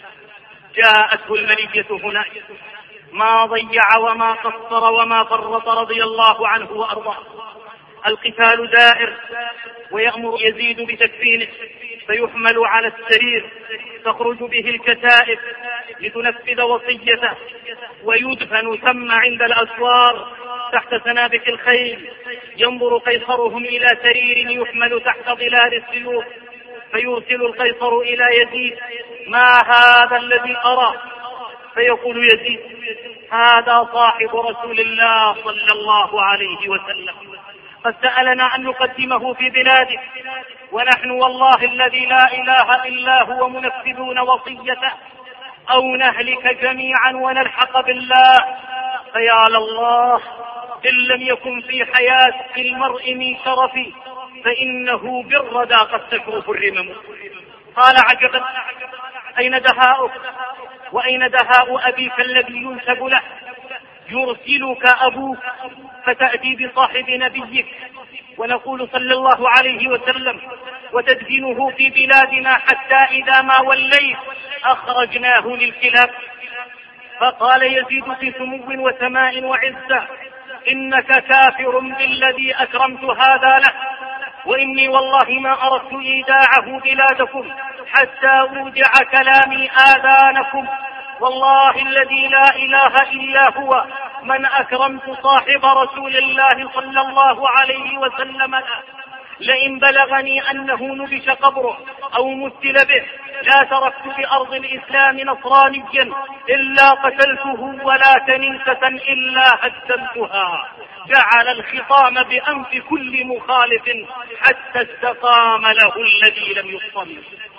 جاءته المنية هناك، ما ضيع وما قصر وما فرط رضي الله عنه وأرضاه. القتال دائر، ويأمر يزيد بتكفينه، فيحمل على السرير، تخرج به الكتائب لتنفذ وصيته، ويدفن ثم عند الأسوار تحت سنابك الخيل. ينظر قيصرهم إلى سرير يحمل تحت ظلال السيوف، فيرسل القيصر إلى يزيد: ما هذا الذي أرى؟ فيقول يزيد: هذا صاحب رسول الله صلى الله عليه وسلم، قد سألنا أن نقدمه في بلاده، ونحن والله الذي لا إله إلا هو منفذون وصيته، أو نهلك جميعا ونلحق بالله. فيا لله، إن لم يكن في حياة المرء من شرف فإنه بالردى قد تشرف الرمم. قال: عجبا، أين دهاؤك وأين دهاء أبيك الذي ينسب له؟ يرسلك أبوك فتأتي بصاحب نبيك، ونقول صلى الله عليه وسلم: وتدفنه في بلادنا حتى إذا ما وليت أخرجناه للكلاب. فقال يزيد في سمو وسماء وعزة: إنك كافر بالذي أكرمت هذا له، وإني والله ما أردت إيداعه بلادكم حتى أودع كلامي آذانكم. والله الذي لا إله إلا هو من أكرمت صاحب رسول الله صلى الله عليه وسلم له، لئن بلغني أنه نبش قبره أو مثل به لا تركت بأرض الإسلام نصرانيا إلا قتلته، ولا كنيسة إلا هدمتها. جعل الخطام بأنف كل مخالف حتى استقام له الذي لم يصطم.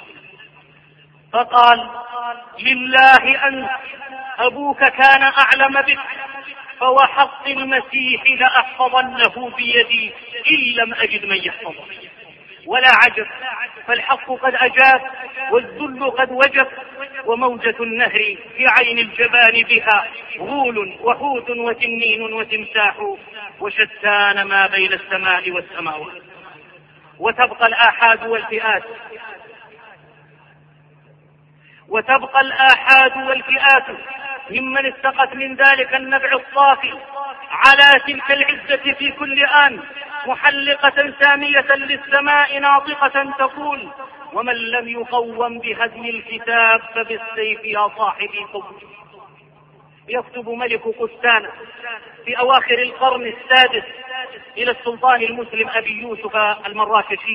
فقال: لله أنت، أبوك كان أعلم بك، فوحق المسيح لأحفظنه بيدي إن لم أجد من يحفظه. ولا عجب، فالحق قد أجاب والذل قد وجب، وموجة النهر في عين الجبان بها غول وحوت وتنين وتمساح، وشتان ما بين السماء والسماوات. وتبقى الآحاد والفئات وتبقى الآحاد والفئات ممن استقت من ذلك النبع الصافي على تلك العزة في كل آن، محلقة سامية للسماء ناطقة تقول: ومن لم يقوم بهدم الكتاب فبالسيف يا صاحبي قم. يكتب ملك قسطان في أواخر القرن السادس إلى السلطان المسلم أبي يوسف المراكشي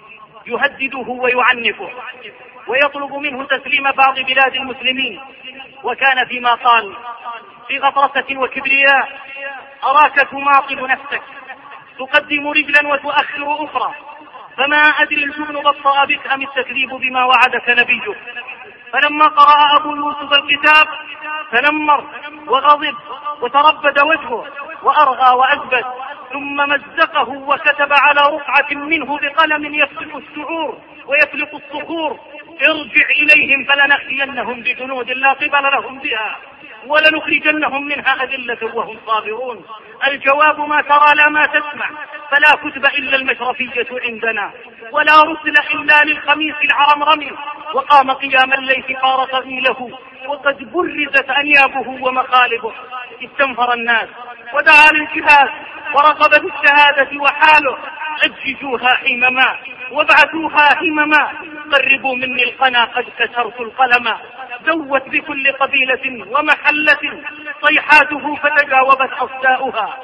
يهدده ويعنفه ويطلب منه تسليم بعض بلاد المسلمين، وكان فيما قال: في غطرسة وكبرياء أراك تماطل نفسك، تقدم رجلا وتؤخر أخرى، فما أدري الجبن بطأ بك أم التكذيب بما وعدك نبيك. فلما قرأ أبو يوسف الكتاب تنمر وغضب وتربد وجهه وأرغى وأثبت، ثم مزقه وكتب على رقعة منه بقلم يفلق الشعور ويفلق الصخور: ارجع إليهم فلنأتينهم بجنود لا قبل لهم بها ولنخرجنهم منها أذلة وهم صابرون. الجواب: ما ترى لا ما تسمع، فلا كتب إلا المشرفية عندنا، ولا رسل إلا للخميس العرمرمي. وقام قيام الليل قار طويله وقد برزت أنيابه ومخالبه. استنفر الناس ودعا للجهاد ورغب بالشهادة وحاله: أججوها حمما وابعثوها همما، قربوا مني القنا قد كسرت القلم. دوت بكل قبيلة ومحلة صيحاته فتجاوبت أصداؤها.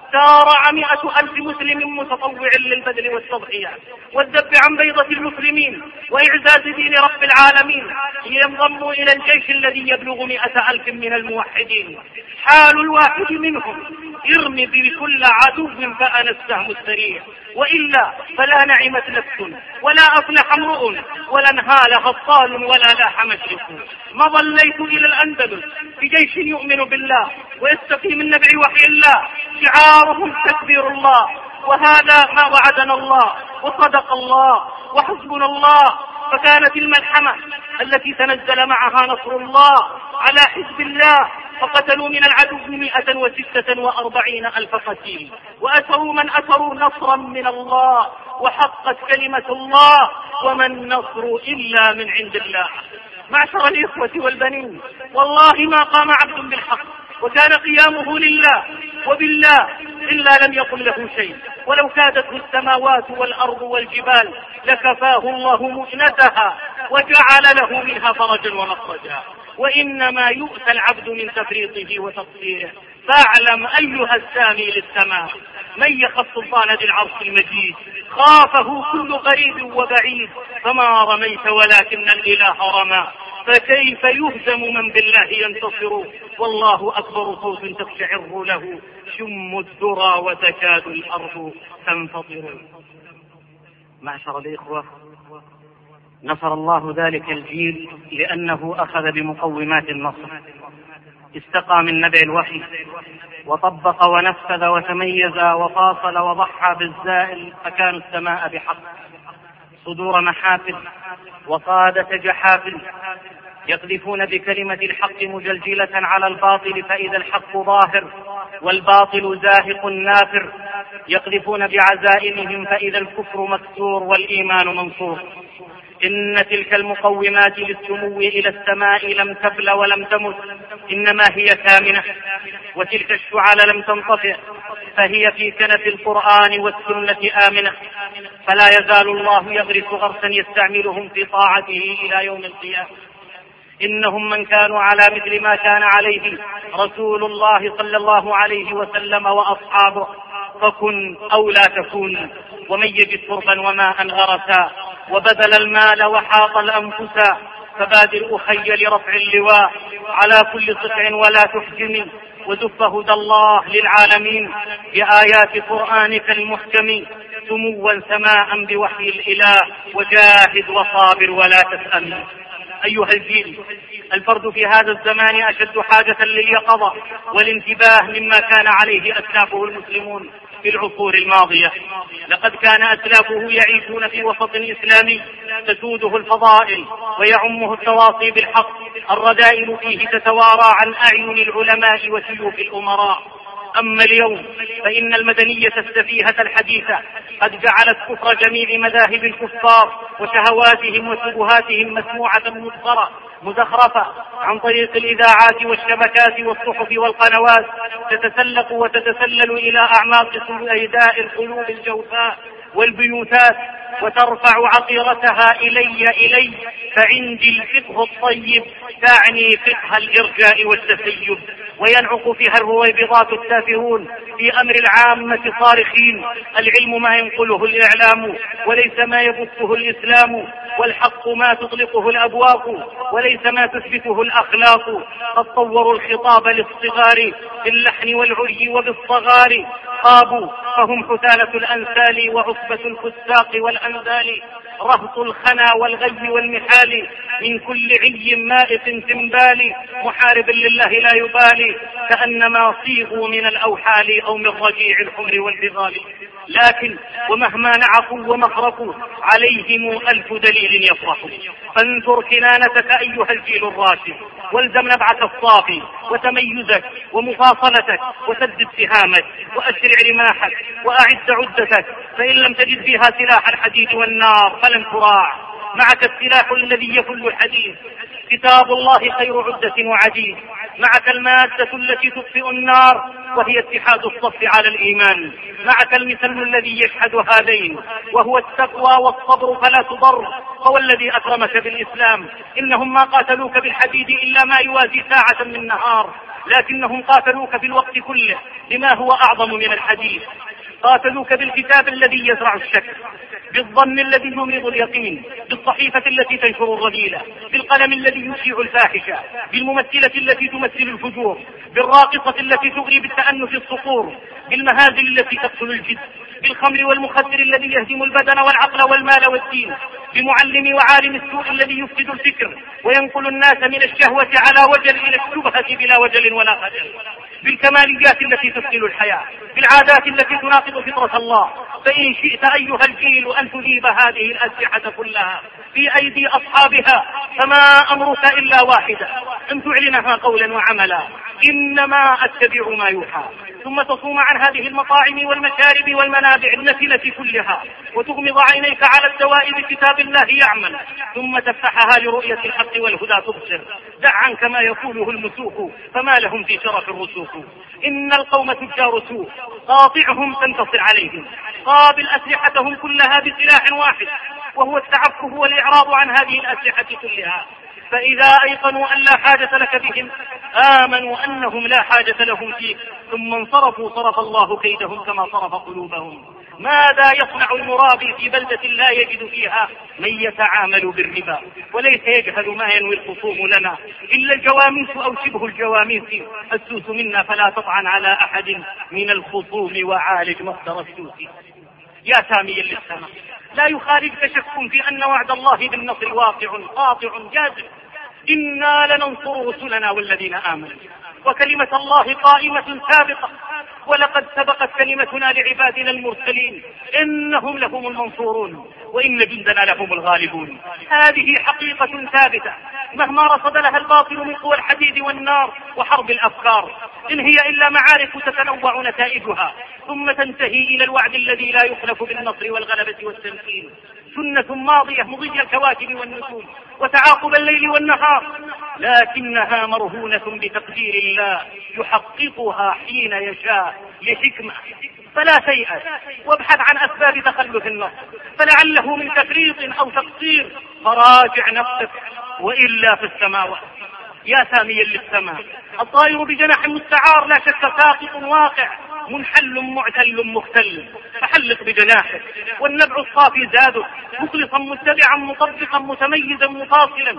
سارع مئة ألف مسلم متطوع للبذل والتضحية والذب عن بيضة المسلمين وإعزاز دين رب العالمين لينضموا إلى الجيش الذي يبلغ مئة ألف من الموحدين. حال الواحد منهم: ارمي بكل عدو فأنا السهم السريع، وإلا فلا نعمت نفس ولا أفلح امرؤ ولا انهال هطال ولا لاح مشرق. ما ضليت إلى الأندلس بجيش يؤمن بالله ويستقيم النبع وحي الله، شعارهم تكبير الله، وهذا ما وعدنا الله وصدق الله وحسبنا الله. فكانت الملحمة التي تنزل معها نصر الله على حزب الله، فقتلوا من العدو مئة وستة وأربعين ألف قتيل، وأسروا من أسروا نصرا من الله، وحقت كلمة الله: وما النصر إلا من عند الله. معشر الإخوة والبنين، والله ما قام عبد بالحق وكان قيامه لله وبالله إلا لم يقل له شيء، ولو كادته السماوات والأرض والجبال لكفاه الله مؤنتها وجعل له منها فرجا ومخرجا. وإنما يؤتى العبد من تفريطه وتقصيره. فاعلم أيها السامي للسماء: من يخف سلطان ذي العرش المجيد خافه كل قريب وبعيد، فما رميت ولكن الإله رمى، فكيف يهزم من بالله ينتصر. والله أكبر صوت تقشعر له شم الذرى وتكاد الأرض تنفطر. معشر الإخوة، نصر الله ذلك الجيل لأنه أخذ بمقومات النصر، استقى من نبع الوحي وطبق ونفذ وتميز وفاصل وضحى بالزائل، فكانوا السماء بحق صدور محافل وقادة جحافل، يقذفون بكلمة الحق مجلجلة على الباطل فإذا الحق ظاهر والباطل زاهق نافر، يقذفون بعزائمهم فإذا الكفر مكسور والإيمان منصور. إن تلك المقومات للسمو إلى السماء لم تبل ولم تمت، إنما هي كامنة، وتلك الشعل لم تنطفئ فهي في كنف القرآن والسنة آمنة. فلا يزال الله يغرس غرسا يستعملهم في طاعته إلى يوم القيامة. إنهم من كانوا على مثل ما كان عليه رسول الله صلى الله عليه وسلم وأصحابه فكن أو لا تكون، ومن يجد فرقا وماء غرسا وبذل المال وحاط الأنفسا، فبادر أخي لرفع اللواء على كل صفع ولا تحجم، وزف هدى الله للعالمين بآيات قرآنك المحكم، سموا سماء بوحي الإله، وجاهد وصابر ولا تسأم. أيها الجيل، الفرد في هذا الزمان أشد حاجة لليقظة والانتباه مما كان عليه أسلافه المسلمون، في العصور الماضية. لقد كان أسلافه يعيشون في وسط إسلامي تسوده الفضائل ويعمه التواصي بالحق، الرذائل فيه تتوارى عن أعين العلماء وسيوف الأمراء. أما اليوم فإن المدنية السفيهة الحديثة قد جعلت كفر جميع مذاهب الكفار وشهواتهم وشبهاتهم مسموعة مبصرة مزخرفة عن طريق الإذاعات والشبكات والصحف والقنوات، تتسلق وتتسلل إلى أعماق سيداء القلوب الجوفاء والبيوتات، وترفع عطيرتها إلي إلي فعندي الفقه الطيب تعني فقه الإرجاء والتسيب، وينعق فيها الرويبضات التافهون في أمر العامة صارخين: العلم ما ينقله الإعلام وليس ما يبثه الإسلام، والحق ما تطلقه الأبواب وليس ما تثبته الأخلاق. قد طوروا الخطاب للصغار باللحن والعري وبالصغار، خابوا فهم حثالة الأنسال وعصبة الفساق والأنذال، رهط الخنا والغي والمحال من كل عي مائق تنبال، محارب لله لا يبالي كأنما صيغوا من الأوحال أو من رجيع الحمر والبغال. لكن ومهما نعقوا ومخرقوا عليهم ألف دليل يفرحوا. فانثر كنانتك أيها الجيل الراشد، والزم نبعك الصافي وتميزك ومفاصلتك، وسدد سهامك وأسرع رماحك وأعد عدتك، فإن لم تجد فيها سلاح الحديد والنار فلن تراع. معك السلاح الذي يفل الحديد، كتاب الله خير عدة وعديد. معك المادة التي تطفئ النار وهي اتحاد الصف على الإيمان. معك المثل الذي يشهد هذين وهو التقوى والصبر فلا تضر. هو الذي أكرمك بالإسلام، إنهم ما قاتلوك بالحديد إلا ما يوازي ساعة من نهار، لكنهم قاتلوك بالوقت كله بما هو أعظم من الحديد. قاتلوك بالكتاب الذي يزرع الشك، بالظن الذي يمرض اليقين، بالصحيفة التي تنشر الرذيلة، بالقلم الذي يشيع الفاحشة، بالممثلة التي تمثل الفجور، بالراقصة التي تغري بالتأنف الصقور، بالمهازل التي تقتل الجد، بالخمر والمخدر الذي يهدم البدن والعقل والمال والدين، بمعلم وعالم السوء الذي يفسد الفكر وينقل الناس من الشهوة على وجل إلى الشبهة بلا وجل ولا خجل، بالكماليات التي تفصل الحياة، بالعادات التي تناقض فطرة الله. فإن شئت أيها الجيل أن تذيب هذه الأسلحة كلها في أيدي أصحابها فما أمرك إلا واحدة: أن تعلنها قولا وعملا، إنما أتبع ما يوحى، ثم تصوم عن هذه المطاعم والمشارب والمنابع النتنة كلها، وتغمض عينيك على الدواء بكتاب الله يعمل، ثم تفتحها لرؤية الحق والهدى تبصر. دع عنك ما يقوله المسوق فما لهم في شرف الرسوق. إن القوم تجار سوء، قاطعهم تنتصر عليهم، قابل أسلحتهم كلها بسلاح واحد وهو التعفف والإعراض عن هذه الأسلحة كلها. فإذا أيقنوا أن لا حاجة لك بهم آمنوا أنهم لا حاجة لهم فيك، ثم انصرفوا صرف الله كيدهم كما صرف قلوبهم. ماذا يصنع المرابي في بلدة لا يجد فيها من يتعامل بالربا، وليس يجهل ما ينوي الخصوم لنا إلا الجواميس أو شبه الجواميس. السوس منا فلا تطعن على أحد من الخصوم وعالج مصدر السوس. يا سامي للسماء، لا يخالجك شك في أن وعد الله بالنصر واقع قاطع جازم. إنا لننصر رسلنا والذين آمنوا، وكلمة الله قائمة سابقة، ولقد سبقت كلمتنا لعبادنا المرسلين إنهم لهم المنصورون وإن جندنا لهم الغالبون. هذه حقيقة ثابتة مهما رصد لها الباطل من قوى الحديد والنار وحرب الأفكار، إن هي إلا معارك تتنوع نتائجها ثم تنتهي إلى الوعد الذي لا يخلف بالنصر والغلبة والتمكين. سنة ماضية مضي الكواكب والنجوم وتعاقب الليل والنهار، لكنها مرهونة بتقدير الله يحققها حين يشاء لحكمة. فلا تيأس وابحث عن أسباب تخلف النصر، فلعله من تفريط أو تقصير، فراجع نفسك وإلا في السماوات. يا ساميا للسماء، الطائر بجناح مستعار لا شك ساقط واقع، منحل معتل مختل، فحلق بجناحك والنبع الصافي زادك، مخلصا متبعا مطبقا متميزا مفاصلا،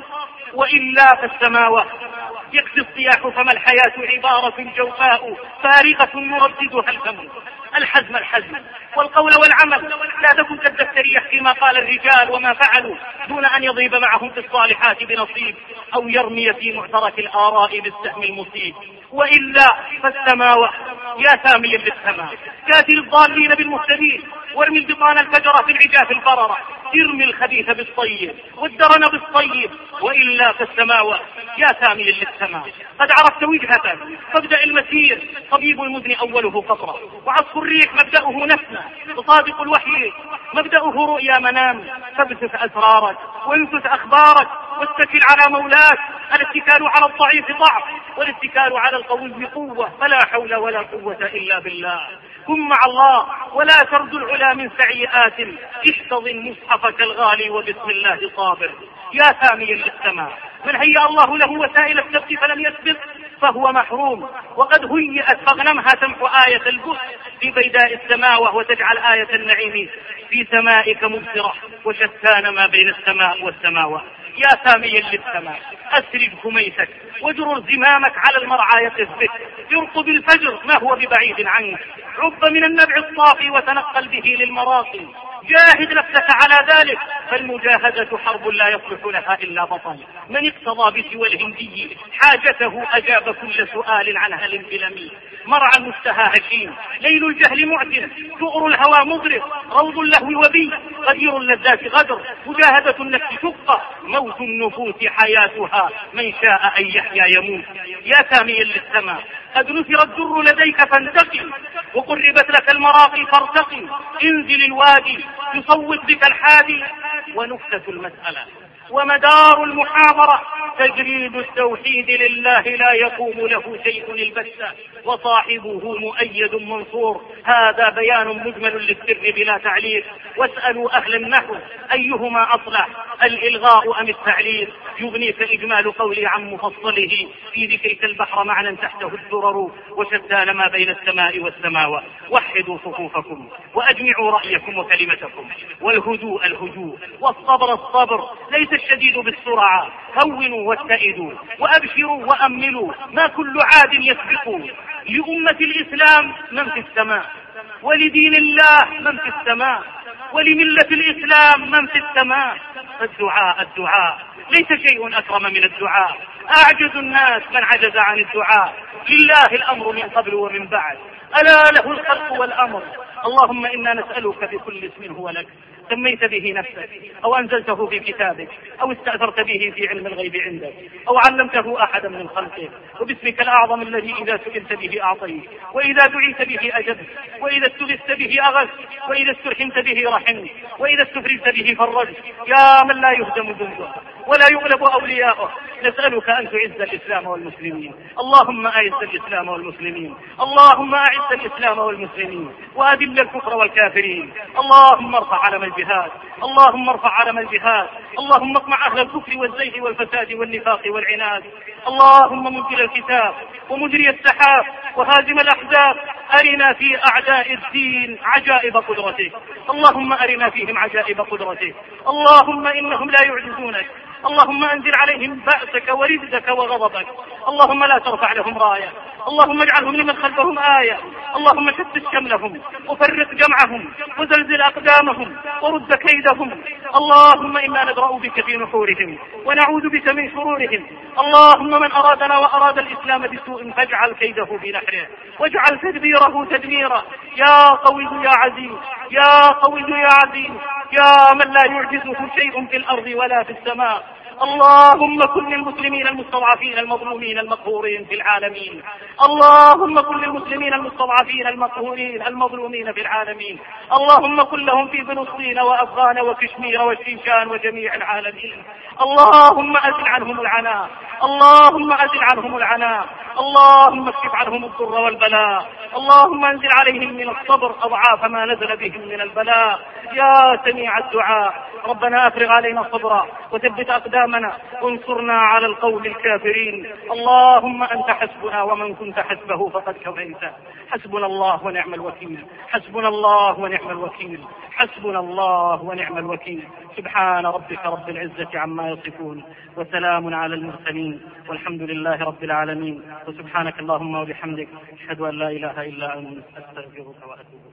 وإلا في السماوات. يكفي الصياح فما الحياة عبارة جوفاء فارغة يرددها الفم، الحزم الحزم والقول والعمل. لا تكن كالدفتر يحكي ما قال الرجال وما فعلوا دون أن يضرب معهم في الصالحات بنصيب أو يرمي في معترك الآراء بالسهم المصيب. وإلا فالسماوة يا سامي للسماء كاتل الضالين بالمهتدين وارمي البطان الفجر في العجاف البررة ارمي الخبيث بالطيب والدرن بالطيب. وإلا فالسماوة يا سامي للسماء قد عرفت وجهتك فابدأ المسير. طبيب المذن أوله قطرة وعصف الريح مبدأه نفسه وصادق الوحي مبدأه رؤيا منام. فابثث أسرارك وانفث أخبارك واتكل على مولاك. الاتكال على الضعيف ضعف والاتكال على القوي قوة. فلا حول ولا قوة إلا بالله. كن مع الله ولا ترد العلا من سيئات. احتضن مصحفك الغالي وبسم الله صابر. يا سامي للسماء من هيأ الله له وسائل السبت فلم يسبق فهو محروم. وقد هيئت فاغنمها تمحو آية البؤس في بيداء السماوة وتجعل آية النعيم في سمائك مبصرة وشتان ما بين السماء والسماوات. يا سامي للسماء أسرج خميسك وجرر زمامك على المرعى يقف بك. يرقب الفجر ما هو ببعيد عنك. عب من النبع الصافي وتنقل به للمراقي. جاهد نفسك على ذلك فالمجاهدة حرب لا يصلح لها إلا بطل. من اقتضى بسوى الهندي حاجته أجاب كل سؤال عن هل بلمي. مرعى المشتهى هشيم ليل الجهل معتم ثؤر الهوى مضرب روض اللهو وبي غدير اللذات غدر. مجاهدة النفس شقة موت النفوس حياتها من شاء أن يحيا يموت. يا سامي للسماء قد نثر الدر لديك فانتقي وقربت لك المراقي فارتقي. انزل الوادي يصوت بك الحادي ونكتة المسألة ومدار المحاضرة تجريد التوحيد لله لا يقوم له شيء البتة وصاحبه مؤيد منصور. هذا بيان مجمل للسر بلا تعليق. واسألوا أهل النحو أيهما أصلح الإلغاء أم التعليق. يغنيك إجمال قولي عن مفصله في ذكرك البحر معنى تحته الدرر وشتان ما بين السماء والسماوات. وحدوا صفوفكم وأجمعوا رأيكم وكلمتكم والهدوء الهدوء والصبر الصبر. ليس الشديد بالسرعة. هونوا واتئدوا وأبشروا وأملوا ما كل عاد يسبقوا. لأمة الإسلام من في السماء ولدين الله من في السماء ولملة الإسلام من في السماء. الدعاء الدعاء ليس شيء أكرم من الدعاء. أعجز الناس من عجز عن الدعاء. لله الأمر من قبل ومن بعد ألا له الخلق والأمر. اللهم إنا نسألك بكل اسم هو لك سميت به نفسك أو أنزلته في كتابك أو استأثرت به في علم الغيب عندك أو علمته أحدا من خلقك وباسمك الأعظم الذي إذا سئلت به أعطيت وإذا دعيت به أجبت وإذا استغثت به أغثت وإذا استرحمت به رحمت وإذا استفرجت به فرجت. يا من لا يهدم جنده ولا يغلب أولياؤه نسألك أن تعز الإسلام والمسلمين. اللهم أعز الإسلام والمسلمين. اللهم أعز الإسلام والمسلمين وأذل الكفر والكافرين. اللهم ارفع علم الجهاد. اللهم ارفع علم الجهاد. اللهم اقمع أهل الكفر والزيغ والفساد والنفاق والعناد. اللهم منزل الكتاب ومجري السحاب وهازم الأحزاب أرنا في أعداء الدين عجائب قدرتك. اللهم أرنا فيهم عجائب قدرتك. اللهم إنهم لا يعجزونك. اللهم أنزل عليهم بأسك ورزقك وغضبك. اللهم لا ترفع لهم راية. اللهم اجعلهم لمن خلفهم آية. اللهم شتت شملهم وفرق جمعهم وزلزل أقدامهم ورد كيدهم. اللهم إنا ندرأ بك في نحورهم ونعوذ بك من شرورهم. اللهم من أرادنا وأراد الإسلام بسوء فاجعل كيده بنحره واجعل تدبيره تدميرا. يا قوي يا عزيز يا قوي يا عزيز يا من لا يعجزه شيء في الأرض ولا في السماء. اللهم كن للمسلمين المستضعفين المظلومين المقهورين في العالمين. اللهم كن للمسلمين المستضعفين المقهورين المظلومين في العالمين. اللهم كن لهم في فلسطين وأفغان وكشمير والشيشان وجميع العالمين. اللهم أزل عنهم العناء. اللهم أزل عنهم العناء. اللهم اكشف عنهم الضر والبلاء. اللهم انزل عليهم من الصبر أضعاف ما نزل بهم من البلاء. يا سميع الدعاء ربنا أفرغ علينا صبرا وثبت أقدامنا أقدامنا وانصرنا على القوم الكافرين. اللهم أنت حسبنا ومن كنت حسبه فقد كفيته. حسبنا الله ونعم الوكيل. حسبنا الله ونعم الوكيل. حسبنا الله ونعم الوكيل. سبحان ربك رب العزة عما يصفون وسلام على المرسلين والحمد لله رب العالمين. وسبحانك اللهم وبحمدك أشهد أن لا إله إلا أنت أستغفرك وأتوب إليك.